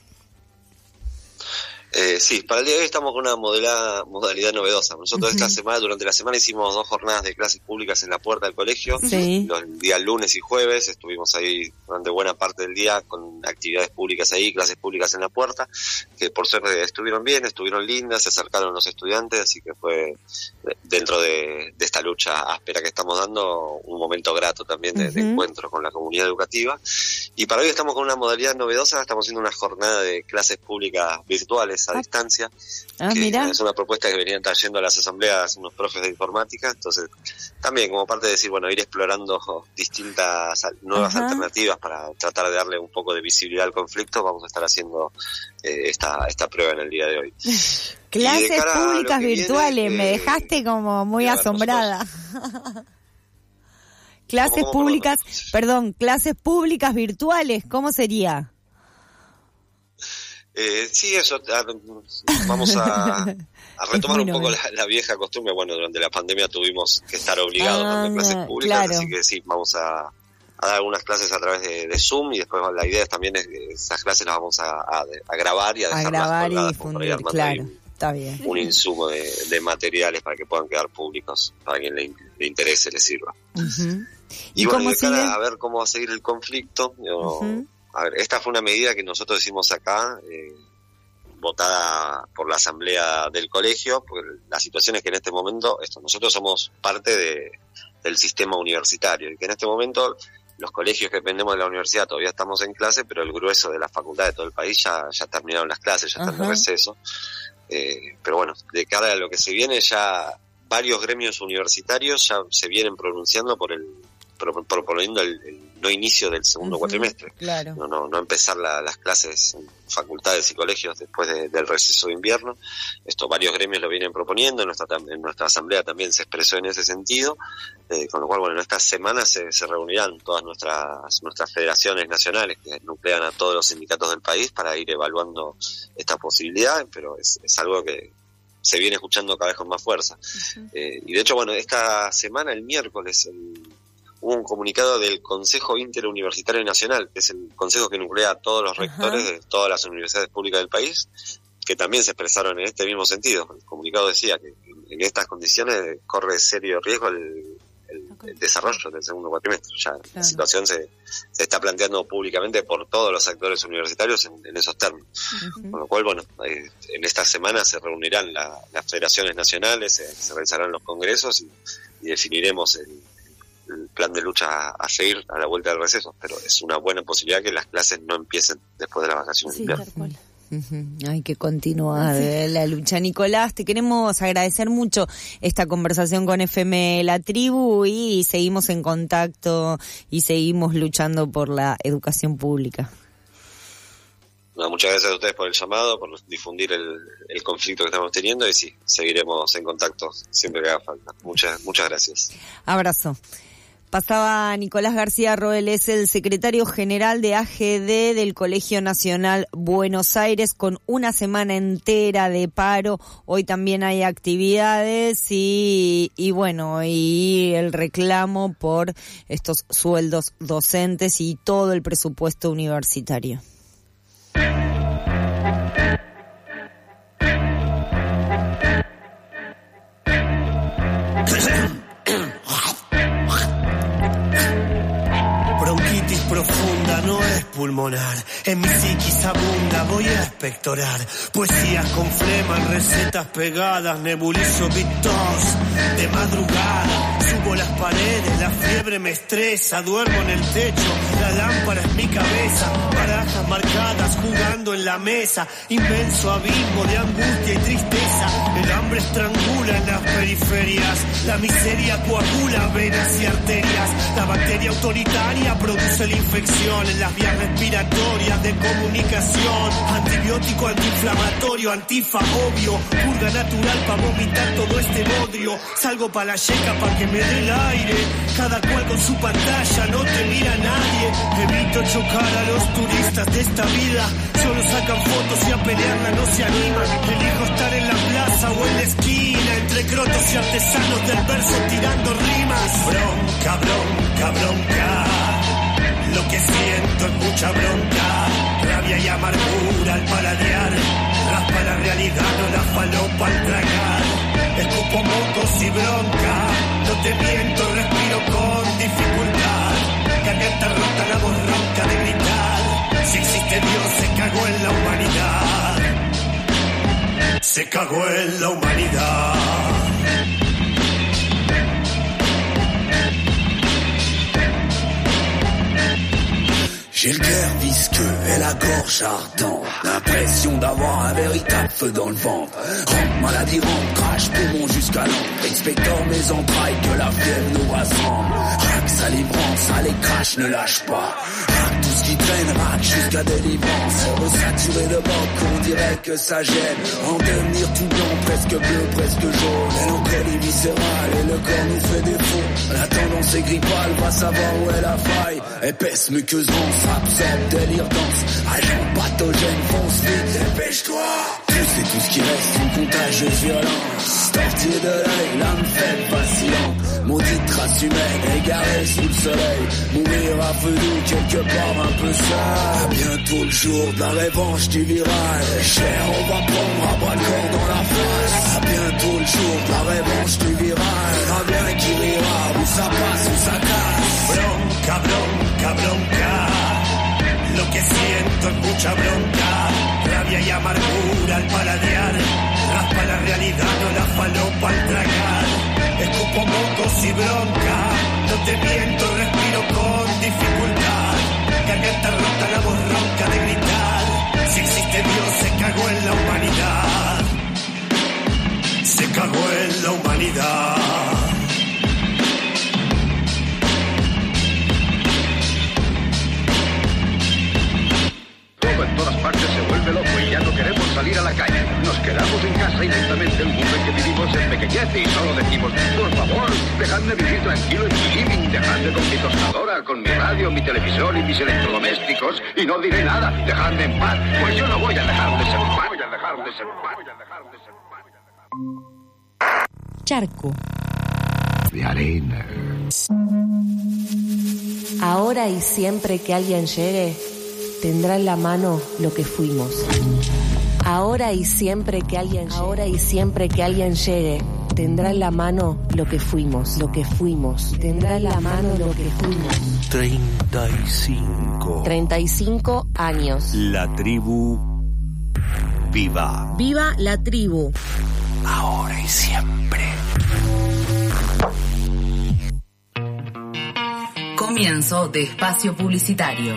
Sí, para el día de hoy estamos con una modalidad novedosa. Nosotros durante la semana hicimos 2 jornadas de clases públicas en la puerta del colegio. Los días lunes y jueves estuvimos ahí durante buena parte del día con actividades públicas ahí, clases públicas en la puerta, que por suerte estuvieron bien, estuvieron lindas, se acercaron los estudiantes, así que fue dentro de esta lucha áspera que estamos dando un momento grato también de encuentro con la comunidad educativa. Y para hoy estamos con una modalidad novedosa, estamos haciendo una jornada de clases públicas virtuales a distancia, que es una propuesta que venían trayendo a las asambleas unos profes de informática. Entonces también como parte de decir, bueno, ir explorando distintas nuevas alternativas para tratar de darle un poco de visibilidad al conflicto, vamos a estar haciendo esta prueba en el día de hoy. Clases públicas virtuales, me dejaste como muy asombrada. Clases públicas virtuales, ¿cómo sería? Sí, eso, vamos a retomar un poco la vieja costumbre. Bueno, durante la pandemia tuvimos que estar obligados a dar clases públicas, así que sí, vamos a dar algunas clases a través de Zoom, y después la idea también es que esas clases las vamos a grabar y a dejarlas colgadas, y difundir, claro, está bien. Un insumo de materiales para que puedan quedar públicos, para quien le interese, le sirva. Y bueno, de cara a ver cómo va a seguir el conflicto, a ver, esta fue una medida que nosotros hicimos acá, votada por la asamblea del colegio, porque la situación es que en este momento nosotros somos parte del sistema universitario, y que en este momento los colegios que dependemos de la universidad todavía estamos en clase, pero el grueso de la facultad de todo el país ya terminaron las clases, ya están de receso. Pero bueno, de cara a lo que se viene, ya varios gremios universitarios ya se vienen pronunciando por proponiendo el no inicio del segundo cuatrimestre. Claro. No empezar las clases en facultades y colegios después del receso de invierno. Esto varios gremios lo vienen proponiendo, en nuestra asamblea también se expresó en ese sentido, con lo cual, bueno, en estas semanas se reunirán todas nuestras federaciones nacionales que nuclean a todos los sindicatos del país para ir evaluando esta posibilidad, pero es algo que se viene escuchando cada vez con más fuerza. Y de hecho, bueno, esta semana, el miércoles, hubo un comunicado del Consejo Interuniversitario Nacional, que es el consejo que nuclea a todos los rectores de todas las universidades públicas del país, que también se expresaron en este mismo sentido. El comunicado decía que en estas condiciones corre serio riesgo el desarrollo del segundo cuatrimestre. Ya la situación se está planteando públicamente por todos los actores universitarios en esos términos. Con lo cual, bueno, en esta semana se reunirán las federaciones nacionales, se realizarán los congresos y definiremos el plan de lucha a seguir a la vuelta del receso, pero es una buena posibilidad que las clases no empiecen después de las vacaciones de invierno. Hay que continuar la lucha. Nicolás, te queremos agradecer mucho esta conversación con FM La Tribu y seguimos en contacto y seguimos luchando por la educación pública. Muchas gracias a ustedes por el llamado, por difundir el conflicto que estamos teniendo y sí, seguiremos en contacto siempre que haga falta. Muchas gracias. Abrazo. Pasaba Nicolás García Roel, es el secretario general de AGD del Colegio Nacional Buenos Aires, con una semana entera de paro. Hoy también hay actividades y bueno, y el reclamo por estos sueldos docentes y todo el presupuesto universitario. Profunda, no es pulmonar. En mi psiquis abunda, voy a expectorar. Poesías con flema, recetas pegadas, nebulizo Victos de madrugada. Subo las paredes, la fiebre me estresa. Duermo en el techo, la lámpara es mi cabeza. Barajas marcadas, jugando en la mesa. Inmenso abismo de angustia y tristeza. El hambre estrangula en las periferias. La miseria coagula venas y arterias. La bacteria autoritaria produce la infección en las vías respiratorias de comunicación. Antibiótico, antiinflamatorio, antifa, obvio. Purga natural pa' vomitar todo este bodrio. Salgo pa' la yeca pa' que me dé el aire. Cada cual con su pantalla, no te mira nadie. Evito chocar a los turistas de esta vida. Solo sacan fotos y a pelearla no se animan. Elijo estar en la plaza o en la esquina, entre crotos y artesanos del verso tirando rimas. Bronca, bronca, bronca. Lo que siento es mucha bronca, rabia y amargura al paladear. Raspa la realidad, no la falopa al tragar. Escupo mocos y bronca, no te miento, respiro con dificultad. Garganta rota, la voz ronca de gritar. Si existe Dios, se cagó en la humanidad. Se cagó en la humanidad. J'ai le cœur visqueux et la gorge ardente. L'impression d'avoir un véritable feu dans le ventre. Rentre, maladie rentre, crache, poumon jusqu'à l'entre. Inspecteur mes entrailles, que la fièvre nous rassemble. Rack, salivrance, allez crache, ne lâche pas. Rack, tout ce qui traîne, rack, jusqu'à délivrance. Resaturé de boc, on dirait que ça gêne. En devenir tout blanc, presque bleu, presque jaune. Mélancolie viscérale et le corps nous fait défaut. La tendance est grippale, va savoir où est la faille. Épaisse, muqueuse, absorbe, délire, danse, agent pathogène, fonce vite, dépêche-toi. Tu sais tout ce qui reste, une contagieuse violence. Tortillé de l'œil, l'âme faible, vacillante. Maudite race humaine, égarée sous le soleil. Mourir à feu doux, quelque part un peu seul. Bientôt le jour de la revanche du virage. Cher, on va prendre à bras le corps dans la face. Bientôt le jour de la revanche du virage. Verra bien qui rira, où ça passe, où ça casse. Bronca, bronca, bronca. Lo que siento es mucha bronca, rabia y amargura al paladear. Raspa la realidad, no la falopa al tragar. Escupo mocos y bronca, no te miento, respiro con dificultad. Garganta rota, la voz ronca de gritar. Si existe Dios, se cagó en la humanidad. Se cagó en la humanidad. la calle. Nos quedamos en casa y lentamente el mundo en que vivimos se empequeñece y solo decimos, por favor, dejadme vivir tranquilo en mi living, dejadme con mi tostadora, con mi radio, mi televisor y mis electrodomésticos y no diré nada, dejadme en paz, pues yo no voy a dejar de ser paz. Charco. De arena. Ahora y siempre que alguien llegue, tendrá en la mano lo que fuimos. Ahora y siempre que alguien llegue, tendrá en la mano lo que fuimos, tendrá en la mano lo que fuimos. 35 años. La tribu viva. Viva la tribu. Ahora y siempre. Comienzo de espacio publicitario.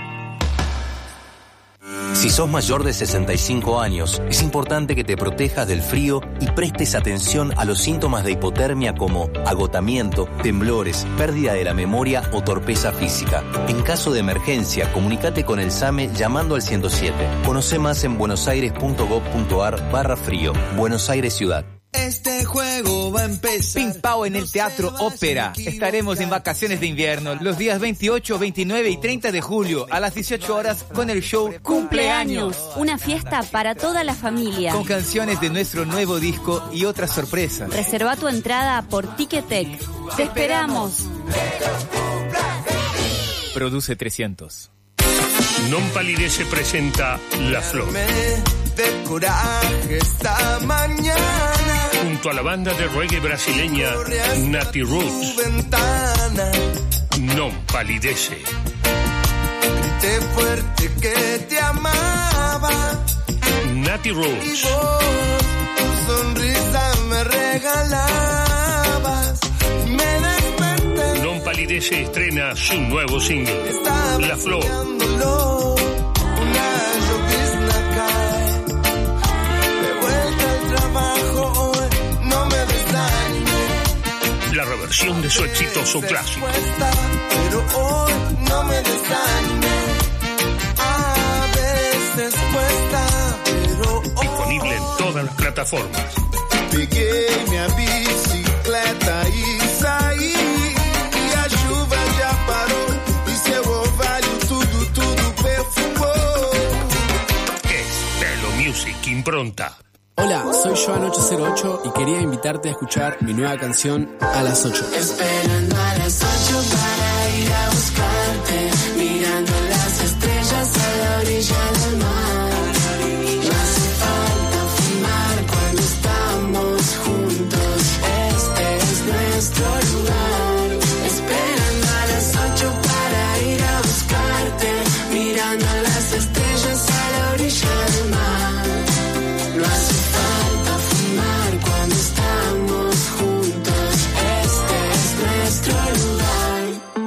Si sos mayor de 65 años, es importante que te protejas del frío y prestes atención a los síntomas de hipotermia como agotamiento, temblores, pérdida de la memoria o torpeza física. En caso de emergencia, comunícate con el SAME llamando al 107. Conoce más en buenosaires.gov.ar/frío. Buenos Aires Ciudad. Este juego va a empezar. Ping Pao en el Teatro Ópera. Estaremos en vacaciones de invierno los días 28, 29 y 30 de julio a las 18 horas con el show Cumpleaños. Una fiesta para toda la familia. Con canciones de nuestro nuevo disco y otras sorpresas. Reserva tu entrada por Ticketek. ¡Te esperamos! Produce 300. Non Palidece presenta La Flor. De coraje esta mañana. Junto a la banda de reggae brasileña Nati Roots. Non Palidece. Grité fuerte que te amaba. Nati Roots. Tu sonrisa me regalabas. Me desperté. Non Palidece estrena su nuevo single, La Flor. La reversión de su exitoso clásico. Pero hoy no me desanimé. A veces cuesta, pero hoy... Disponible en todas las plataformas. Peguei minha bicicleta e saí. E a chuva já parou. E seu orvalho tudo perfumou. Es Telo Music Impronta. Hola, soy Joan808 y quería invitarte a escuchar mi nueva canción A las 8. Esperando a las 8 para ir a buscarte, mirando las estrellas a la orilla del mar. No hace falta fumar cuando estamos juntos, este es nuestro lugar. Esperando a las 8 para ir a buscarte, mirando las estrellas a la orilla del mar. No hace falta fumar cuando estamos juntos, este es nuestro lugar.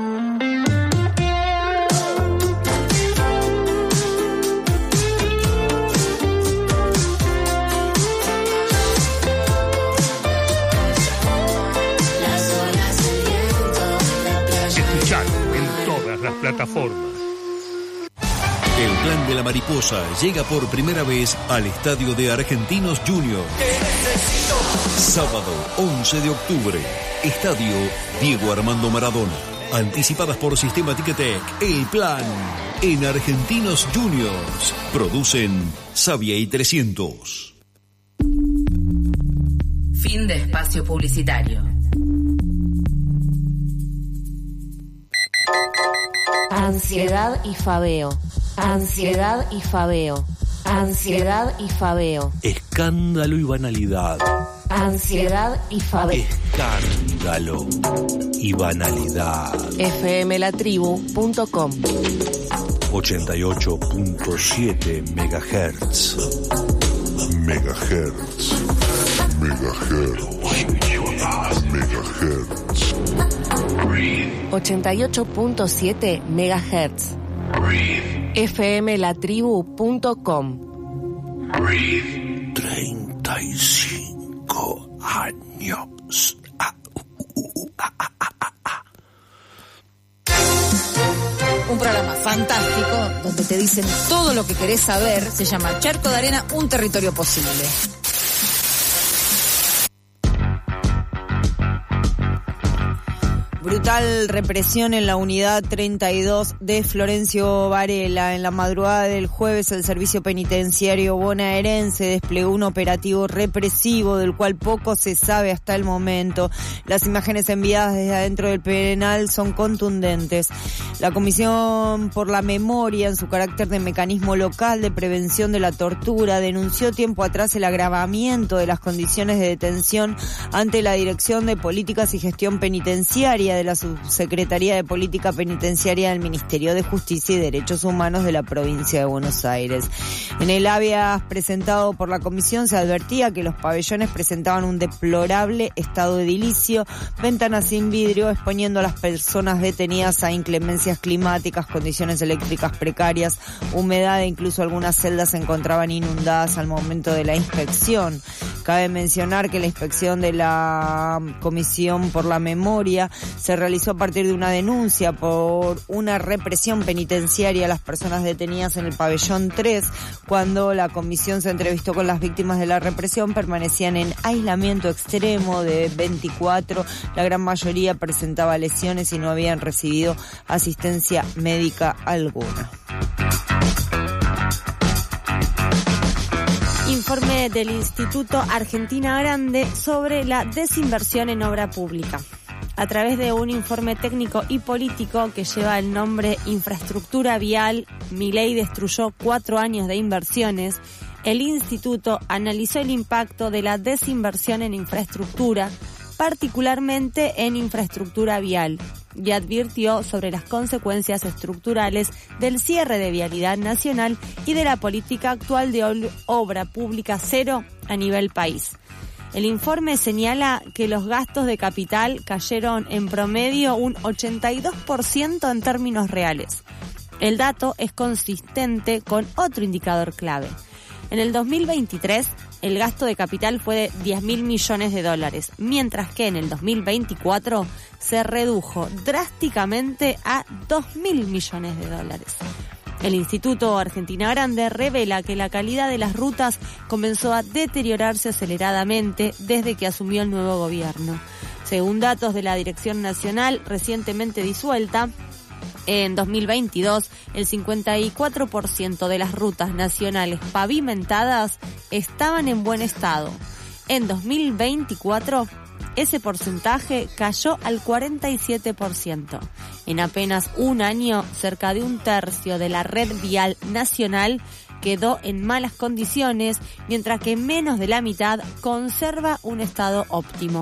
Las olas, el viento, la playa. Escuchalo en todas las plataformas. El Plan de la Mariposa llega por primera vez al estadio de Argentinos Juniors. Sábado 11 de octubre, Estadio Diego Armando Maradona. Anticipadas por Sistema Ticketek, El Plan en Argentinos Juniors. Producen Savia y 300. Fin de espacio publicitario. Ansiedad y fabeo. Ansiedad y fabeo. Ansiedad y fabeo. Escándalo y banalidad. Ansiedad y fabeo. Escándalo y banalidad. fmlatribu.com 88.7 megahertz. Megahertz. Megahertz. Megahertz. 88.7 megahertz. fmlatribu.com 35 años. Un programa fantástico donde te dicen todo lo que querés saber. Se llama Charco de Arena, un territorio posible. Brutal represión en la unidad 32 de Florencio Varela. En la madrugada del jueves, el servicio penitenciario bonaerense desplegó un operativo represivo del cual poco se sabe hasta el momento. Las imágenes enviadas desde adentro del penal son contundentes. La Comisión por la Memoria, en su carácter de mecanismo local de prevención de la tortura, denunció tiempo atrás el agravamiento de las condiciones de detención ante la Dirección de Políticas y Gestión Penitenciaria de la Subsecretaría de Política Penitenciaria del Ministerio de Justicia y Derechos Humanos de la provincia de Buenos Aires. En el habeas presentado por la comisión se advertía que los pabellones presentaban un deplorable estado edilicio, ventanas sin vidrio, exponiendo a las personas detenidas a inclemencias climáticas, condiciones eléctricas precarias, humedad e incluso algunas celdas se encontraban inundadas al momento de la inspección. Cabe mencionar que la inspección de la Comisión por la Memoria se realizó a partir de una denuncia por una represión penitenciaria a las personas detenidas en el pabellón 3. Cuando la comisión se entrevistó con las víctimas de la represión, permanecían en aislamiento extremo de 24. La gran mayoría presentaba lesiones y no habían recibido asistencia médica alguna. Informe del Instituto Argentina Grande sobre la desinversión en obra pública. A través de un informe técnico y político que lleva el nombre Infraestructura Vial, Milei destruyó 4 años de inversiones, el instituto analizó el impacto de la desinversión en infraestructura, particularmente en infraestructura vial, y advirtió sobre las consecuencias estructurales del cierre de vialidad nacional y de la política actual de obra pública cero a nivel país. El informe señala que los gastos de capital cayeron en promedio un 82% en términos reales. El dato es consistente con otro indicador clave. En el 2023, el gasto de capital fue de $10.000 millones, mientras que en el 2024 se redujo drásticamente a $2.000 millones. El Instituto Argentina Grande revela que la calidad de las rutas comenzó a deteriorarse aceleradamente desde que asumió el nuevo gobierno. Según datos de la Dirección Nacional recientemente disuelta, en 2022 el 54% de las rutas nacionales pavimentadas estaban en buen estado. En 2024 ese porcentaje cayó al 47%. En apenas un año, cerca de un tercio de la red vial nacional quedó en malas condiciones, mientras que menos de la mitad conserva un estado óptimo.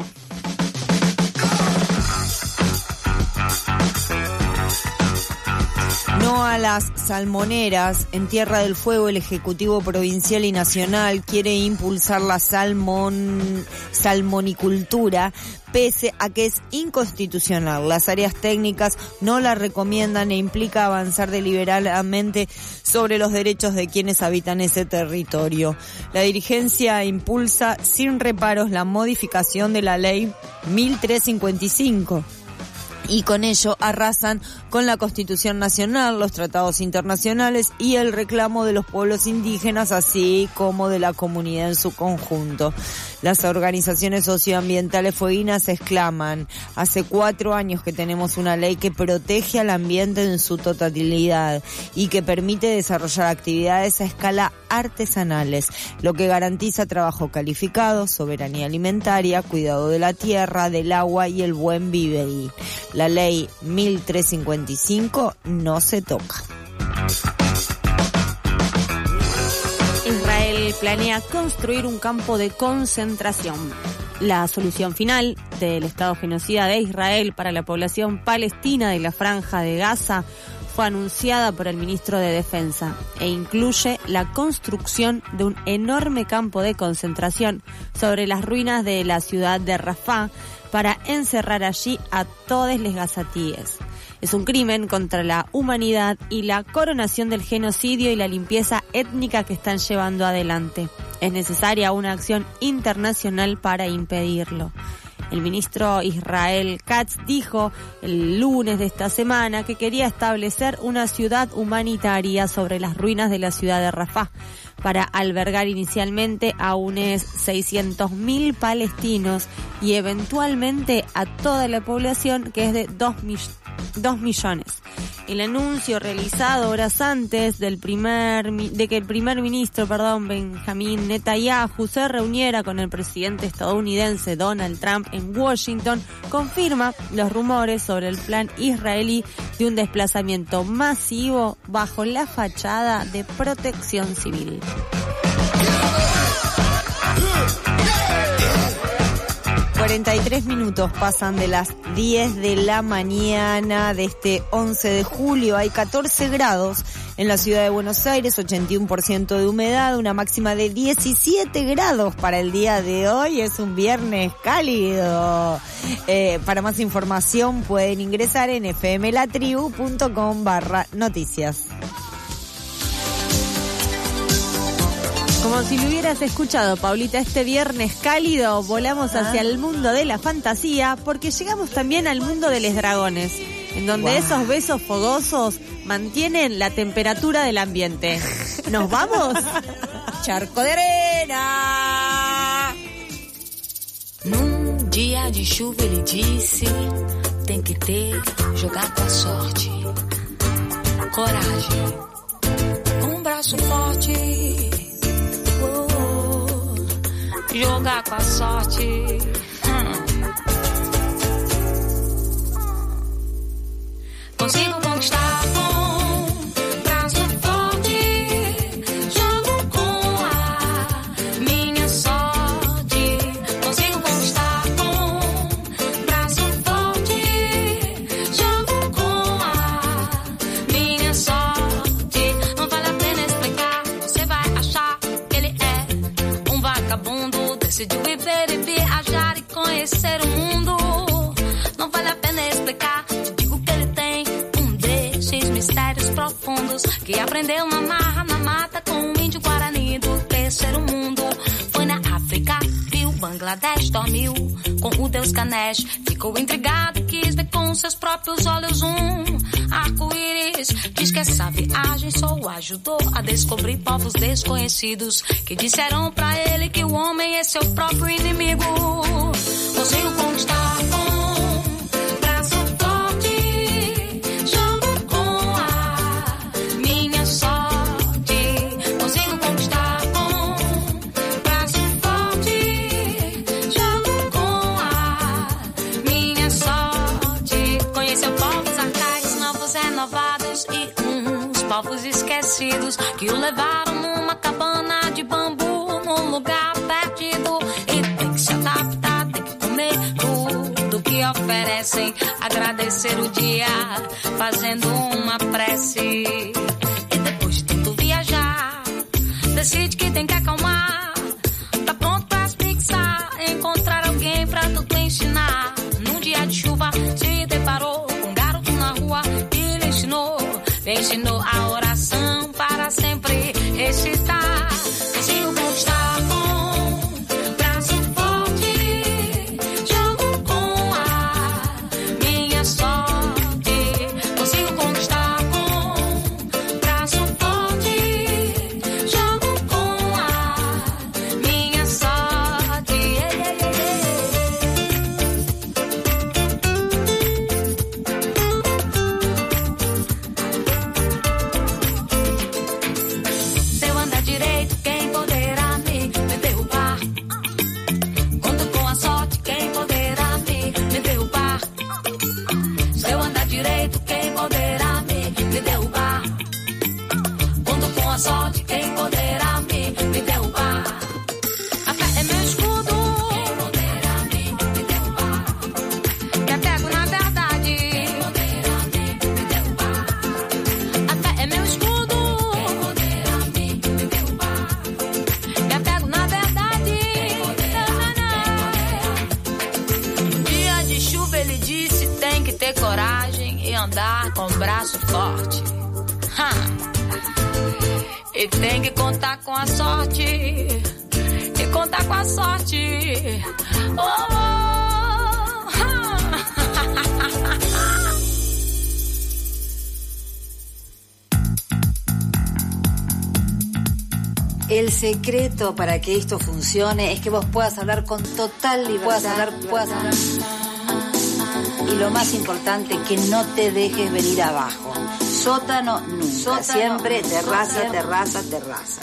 No a las salmoneras. En Tierra del Fuego, el Ejecutivo Provincial y Nacional quiere impulsar la salmonicultura, pese a que es inconstitucional. Las áreas técnicas no la recomiendan e implica avanzar deliberadamente sobre los derechos de quienes habitan ese territorio. La dirigencia impulsa sin reparos la modificación de la ley 1355. Y con ello arrasan con la Constitución Nacional, los tratados internacionales y el reclamo de los pueblos indígenas, así como de la comunidad en su conjunto. Las organizaciones socioambientales fueguinas exclaman: hace 4 años que tenemos una ley que protege al ambiente en su totalidad y que permite desarrollar actividades a escala artesanales, lo que garantiza trabajo calificado, soberanía alimentaria, cuidado de la tierra, del agua y el buen vivir. La ley 1355 no se toca. Israel planea construir un campo de concentración. La solución final del Estado genocida de Israel para la población palestina de la Franja de Gaza fue anunciada por el ministro de Defensa e incluye la construcción de un enorme campo de concentración sobre las ruinas de la ciudad de Rafah para encerrar allí a todos los gazatíes. Es un crimen contra la humanidad y la coronación del genocidio y la limpieza étnica que están llevando adelante. Es necesaria una acción internacional para impedirlo. El ministro Israel Katz dijo el lunes de esta semana que quería establecer una ciudad humanitaria sobre las ruinas de la ciudad de Rafah para albergar inicialmente a unos 600.000 palestinos y eventualmente a toda la población, que es de 2 millones. El anuncio realizado horas antes de que el primer ministro, Benjamin Netanyahu, se reuniera con el presidente estadounidense Donald Trump en Washington, confirma los rumores sobre el plan israelí de un desplazamiento masivo bajo la fachada de protección civil. 43 minutos pasan de las 10 de la mañana de este 11 de julio. Hay 14 grados en la ciudad de Buenos Aires, 81% de humedad, una máxima de 17 grados para el día de hoy. Es un viernes cálido. Para más información pueden ingresar en fmlatribu.com/noticias. Como si lo hubieras escuchado, Paulita, este viernes cálido volamos hacia el mundo de la fantasía, porque llegamos también al mundo de los dragones, en donde esos besos fogosos mantienen la temperatura del ambiente. ¿Nos vamos? Charco de arena. Num dia de chuva ele disse, tem que ter, jogar com a sorte, coragem, com um braço forte. Jogar com a sorte. Consigo conquistar com braço forte. Jogo com a minha sorte. Consigo conquistar com braço forte. Jogo com a minha sorte. Não vale a pena explicar. Você vai achar que ele é um vagabundo. Decidiu viver e viajar e conhecer o mundo. Não vale a pena explicar. Te digo que ele tem desses mistérios profundos que aprendeu na marra, na mata com um índio guarani do terceiro mundo. Foi na África, viu Bangladesh, dormiu com o deus Ganesh. Ficou intrigado e quis ver com seus próprios olhos um arco-íris. Diz que essa viagem só o ajudou a descobrir povos desconhecidos que disseram pra ele que o homem é seu próprio inimigo. Consigo conquistar com braço forte. Jogo com a minha sorte. Consigo conquistar com braço forte. Jogo com a minha sorte. Conheceu povos arcaicos, novos renovados e uns povos esquecidos que o levaram numa cabana de bambu num lugar perdido. E tem que se adaptar, tem que comer tudo que oferecem, agradecer o dia fazendo uma prece. E depois de tanto viajar, decide que tem que acalmar. Tá pronto pra asfixiar, encontrar alguém pra tudo ensinar. Num dia de chuva se deparou com um garoto na rua e lhe ensinou a oração para sempre recitar. Consigo conquistar com braço forte. Jogo com a minha sorte. Consigo conquistar com braço forte. Jogo com a minha sorte. Se eu andar direito, quem poderá me derrubar? Conto com a sorte, quem poderá me derrubar? Se eu andar direito, quem poderá me derrubar? Conto com a sorte, quem poderá me derrubar? A fé é meu escudo, quem poderá me derrubar? Me apego na verdade, quem poderá me derrubar? A fé é meu escudo, quem poderá me derrubar? Me apego na verdade, quem poderá? Dia de chuva ele disse tem que ter coragem e andar com o braço forte. E tem que contar com a sorte. E contar com a sorte. Oh, oh, El secreto para que esto funcione es que vos puedas hablar con total libertad. Puedas hablar. Y lo más importante, que no te dejes venir abajo. Sótano nunca. Siempre terraza, terraza, terraza.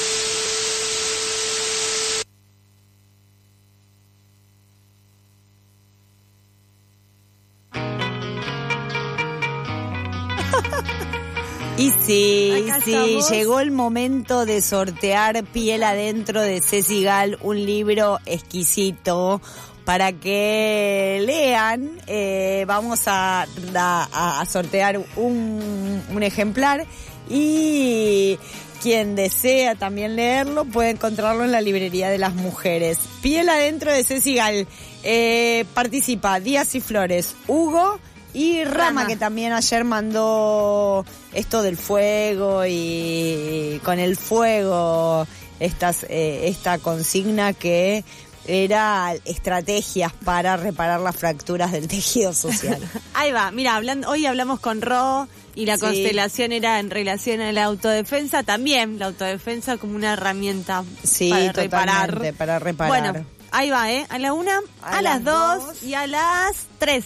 Y sí, Acá sí, estamos. llegó el momento de sortear Piel Adentro de Ceci Gal, un libro exquisito para que lean. Vamos a sortear un ejemplar y quien desea también leerlo puede encontrarlo en la librería de las mujeres. Piel Adentro de Ceci Gal. Participa Díaz y Flores, Hugo y Rama, que también ayer mandó esto del fuego y con el fuego esta consigna que era estrategias para reparar las fracturas del tejido social. Ahí va, mira, hoy hablamos con Ro y la Sí. constelación era en relación a la autodefensa, también la autodefensa como una herramienta Sí, para totalmente, reparar. para reparar. Bueno, ahí va, a la 1, a las 2 y a las 3.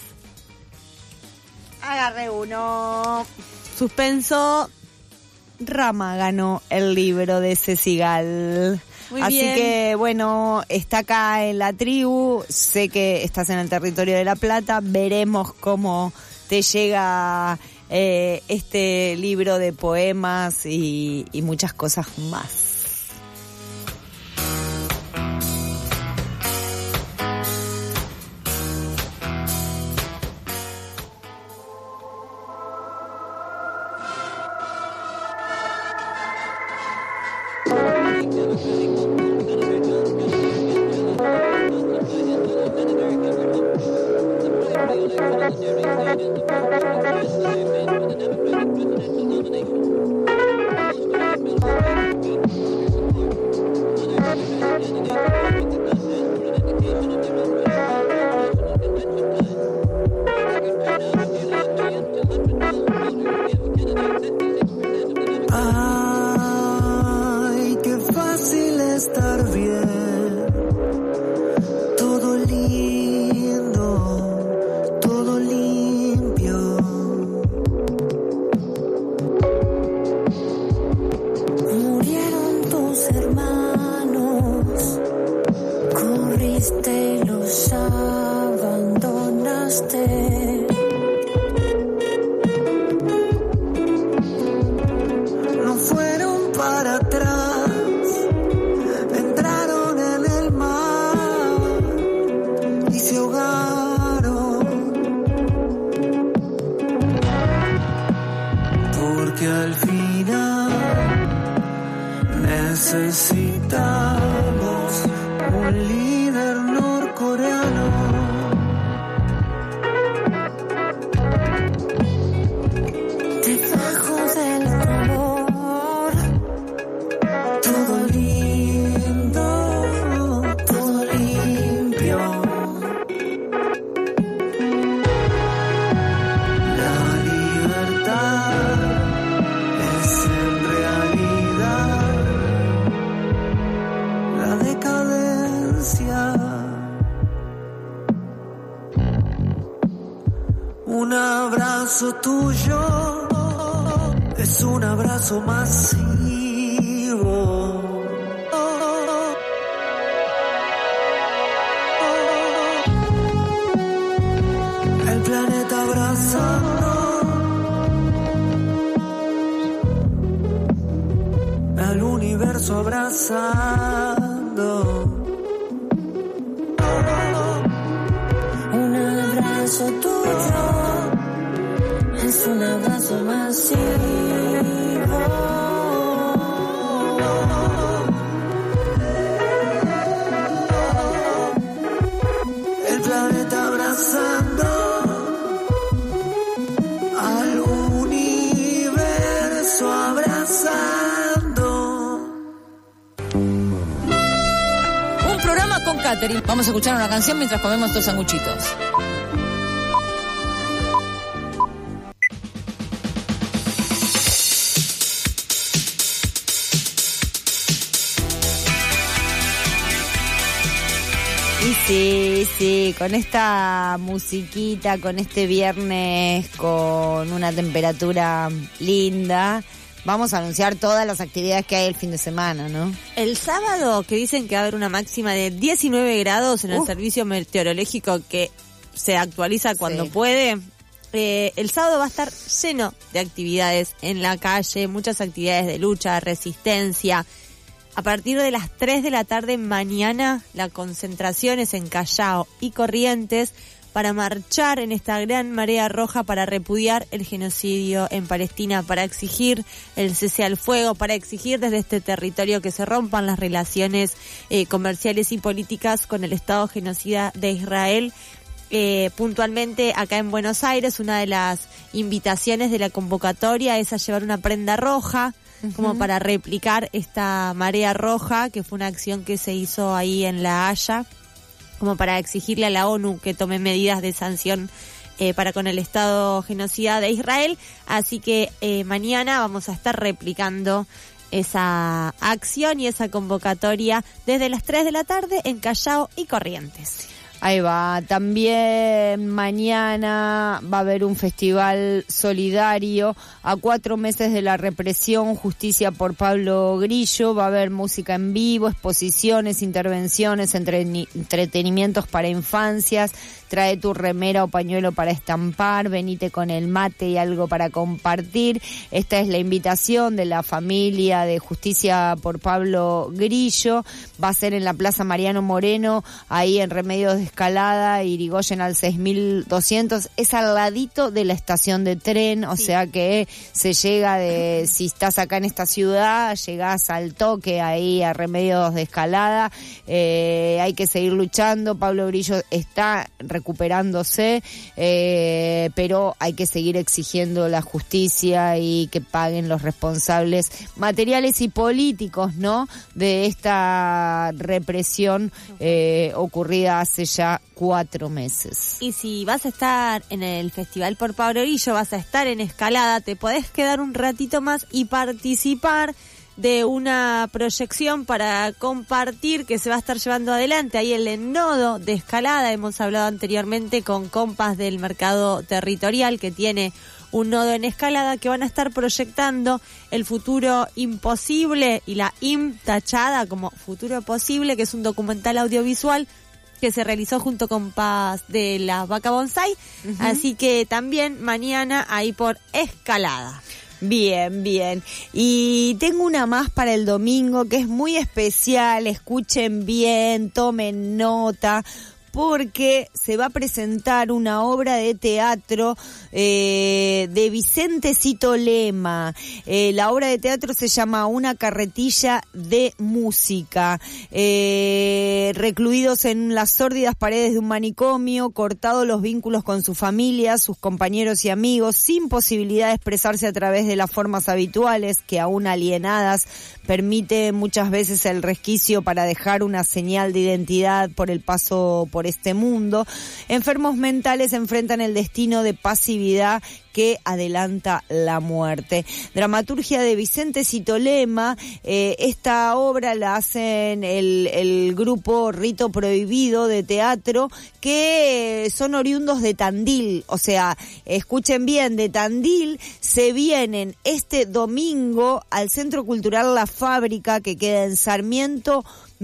Agarré uno. Suspenso. Rama ganó el libro de Ceci Gal. Muy Así bien. que, bueno, está acá en la tribu. Sé que estás en el territorio de La Plata. Veremos cómo te llega este libro de poemas y muchas cosas más. Ay, qué fácil estar bien. Todo lindo, todo limpio. Murieron tus hermanos, corriste y los abandonaste. No fueron para atrás, entraron en el mar y se ahogaron. Porque al final necesitamos un líder norcoreano. Debajo del color, todo lindo, todo limpio. La libertad es en realidad la decadencia. Un abrazo tuyo es un abrazo masivo. El planeta abrazando al universo abrazando. Un abrazo tuyo es un abrazo masivo. El planeta abrazando al universo abrazando. Un programa con catering. Vamos a escuchar una canción mientras comemos estos sanguchitos. Y sí, con esta musiquita, con este viernes, con una temperatura linda, vamos a anunciar todas las actividades que hay el fin de semana, ¿no? El sábado, que dicen que va a haber una máxima de 19 grados en el servicio meteorológico que se actualiza cuando puede. El sábado va a estar lleno de actividades en la calle, muchas actividades de lucha, resistencia. A partir de las 3 de la tarde mañana, la concentración es en Callao y Corrientes para marchar en esta gran marea roja para repudiar el genocidio en Palestina, para exigir el cese al fuego, para exigir desde este territorio que se rompan las relaciones comerciales y políticas con el Estado genocida de Israel. Puntualmente acá en Buenos Aires, una de las invitaciones de la convocatoria es a llevar una prenda roja, como para replicar esta marea roja, que fue una acción que se hizo ahí en La Haya, como para exigirle a la ONU que tome medidas de sanción para con el Estado genocida de Israel. Así que mañana vamos a estar replicando esa acción y esa convocatoria desde las 3 de la tarde en Callao y Corrientes. Ahí va. También mañana va a haber un festival solidario a 4 meses de la represión, Justicia por Pablo Grillo. Va a haber música en vivo, exposiciones, intervenciones, entretenimientos para infancias. Trae tu remera o pañuelo para estampar, venite con el mate y algo para compartir. Esta es la invitación de la familia de Justicia por Pablo Grillo. Va a ser en la Plaza Mariano Moreno, ahí en Remedios de Escalada, Irigoyen al 6200. Es al ladito de la estación de tren, o sea que se llega de, si estás acá en esta ciudad, llegás al toque ahí a Remedios de Escalada. Hay que seguir luchando. Pablo Grillo está recuperándose, pero hay que seguir exigiendo la justicia y que paguen los responsables materiales y políticos, ¿no?, de esta represión ocurrida hace ya 4 meses. Y si vas a estar en el Festival por Pablo Grillo, vas a estar en Escalada, te podés quedar un ratito más y participar de una proyección para compartir que se va a estar llevando adelante ahí en el nodo de Escalada. Hemos hablado anteriormente con compas del mercado territorial que tiene un nodo en Escalada, que van a estar proyectando El futuro imposible y la IM tachada como futuro posible, que es un documental audiovisual que se realizó junto con Paz de la Vaca Bonsai. Así que también mañana ahí por Escalada. Bien, bien. Y tengo una más para el domingo que es muy especial. Escuchen bien, tomen nota, porque se va a presentar una obra de teatro de Vicente Cito Lema. La obra de teatro se llama Una carretilla de música. Recluidos en las sórdidas paredes de un manicomio, cortados los vínculos con su familia, sus compañeros y amigos, sin posibilidad de expresarse a través de las formas habituales que aún alienadas permite muchas veces el resquicio para dejar una señal de identidad por el paso por este mundo. Enfermos mentales enfrentan el destino de pasividad que adelanta la muerte. Dramaturgia de Vicente Cito Lema. Esta obra la hacen el grupo Rito Prohibido de teatro, que son oriundos de Tandil. O sea, escuchen bien, de Tandil se vienen este domingo al Centro Cultural La Fábrica, que queda en Sarmiento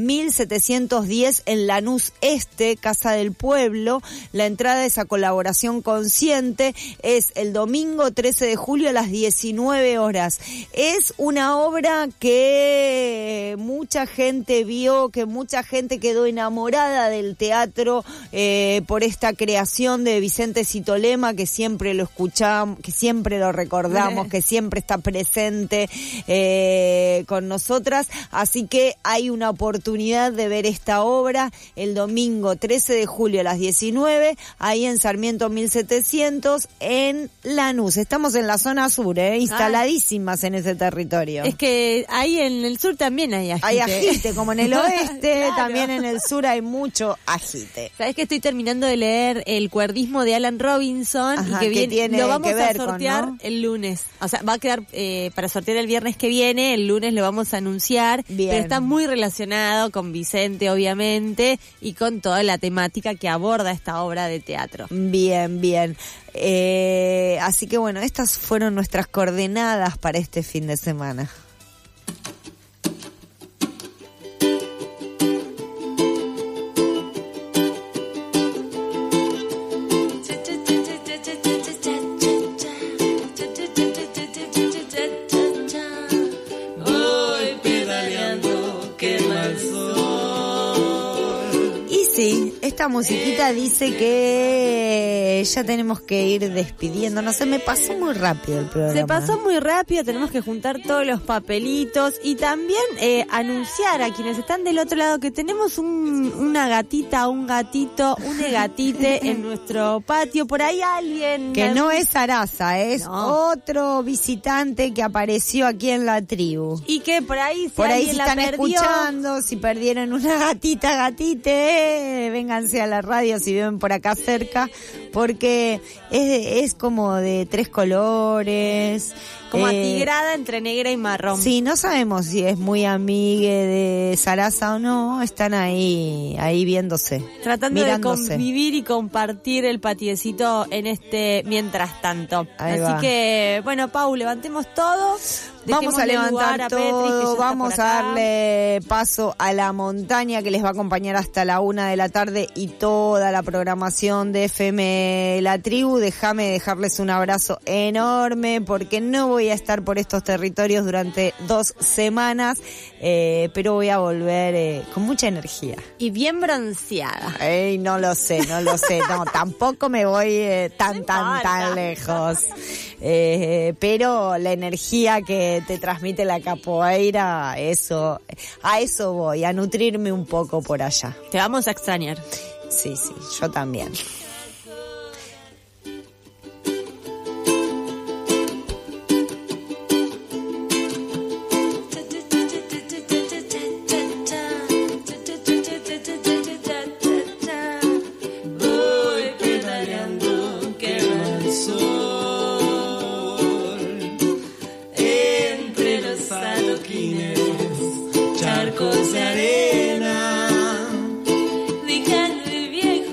1710 en Lanús Este, Casa del Pueblo. La entrada es a colaboración consciente. Es el domingo 13 de julio a las 19 horas. Es una obra que mucha gente vio, que mucha gente quedó enamorada del teatro por esta creación de Vicente Cito Lema, que siempre lo escuchamos, que siempre lo recordamos, que siempre está presente con nosotras. Así que hay una oportunidad de ver esta obra el domingo 13 de julio a las 19, ahí en Sarmiento 1700, en Lanús. Estamos en la zona sur, instaladísimas en ese territorio. Es que ahí en el sur también hay agite. Hay agite, como en el oeste, claro. También en el sur hay mucho agite. Sabés que estoy terminando de leer El cuerdismo de Alan Robinson. Ajá, y que viene, lo vamos a sortear con, ¿no? el lunes. O sea, va a quedar para sortear el viernes que viene, el lunes lo vamos a anunciar. Bien. Pero está muy relacionada relacionado con Vicente, obviamente, y con toda la temática que aborda esta obra de teatro. Bien, bien. Así que bueno, estas fueron nuestras coordenadas para este fin de semana. Esta musiquita dice que ya tenemos que ir despidiendo. No sé, me pasó muy rápido el programa. Se pasó muy rápido, tenemos que juntar todos los papelitos y también anunciar a quienes están del otro lado que tenemos una gatita, un gatito, un gatite en nuestro patio. Por ahí alguien... Que no es Sarasa, es otro visitante que apareció aquí en la tribu. Y que por ahí si están escuchando, si perdieron una gatite, vénganse a la radio si viven por acá cerca, porque es como de 3 colores. Como atigrada entre negra y marrón. Sí, no sabemos si es muy amigue de Sarasa o no, están ahí viéndose. Tratando mirándose. De convivir y compartir el patiecito en este mientras tanto. Ahí Así va. que, bueno, Pau, levantemos todo. Vamos a levantar todo, vamos a darle paso a la montaña que les va a acompañar hasta la 1 de la tarde y toda la programación de FM La Tribu. Déjame dejarles un abrazo enorme porque no voy a estar por estos territorios durante 2 semanas, pero voy a volver con mucha energía. Y bien bronceada. No lo sé, no, tampoco me voy tan lejos. Pero la energía que te transmite la capoeira, a eso voy, a nutrirme un poco por allá. Te vamos a extrañar. Sí, yo también. Charcos de arena, dejando el viejo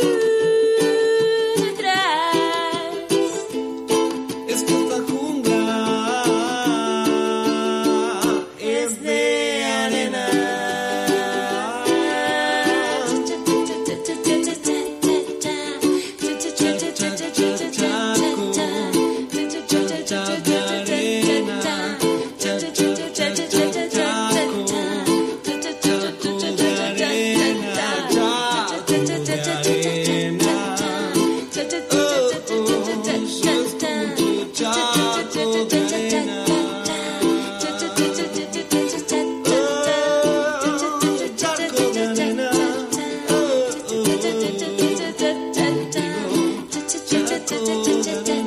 mundo atrás. Esta jungla es de arena. Cha cha cha cha cha cha.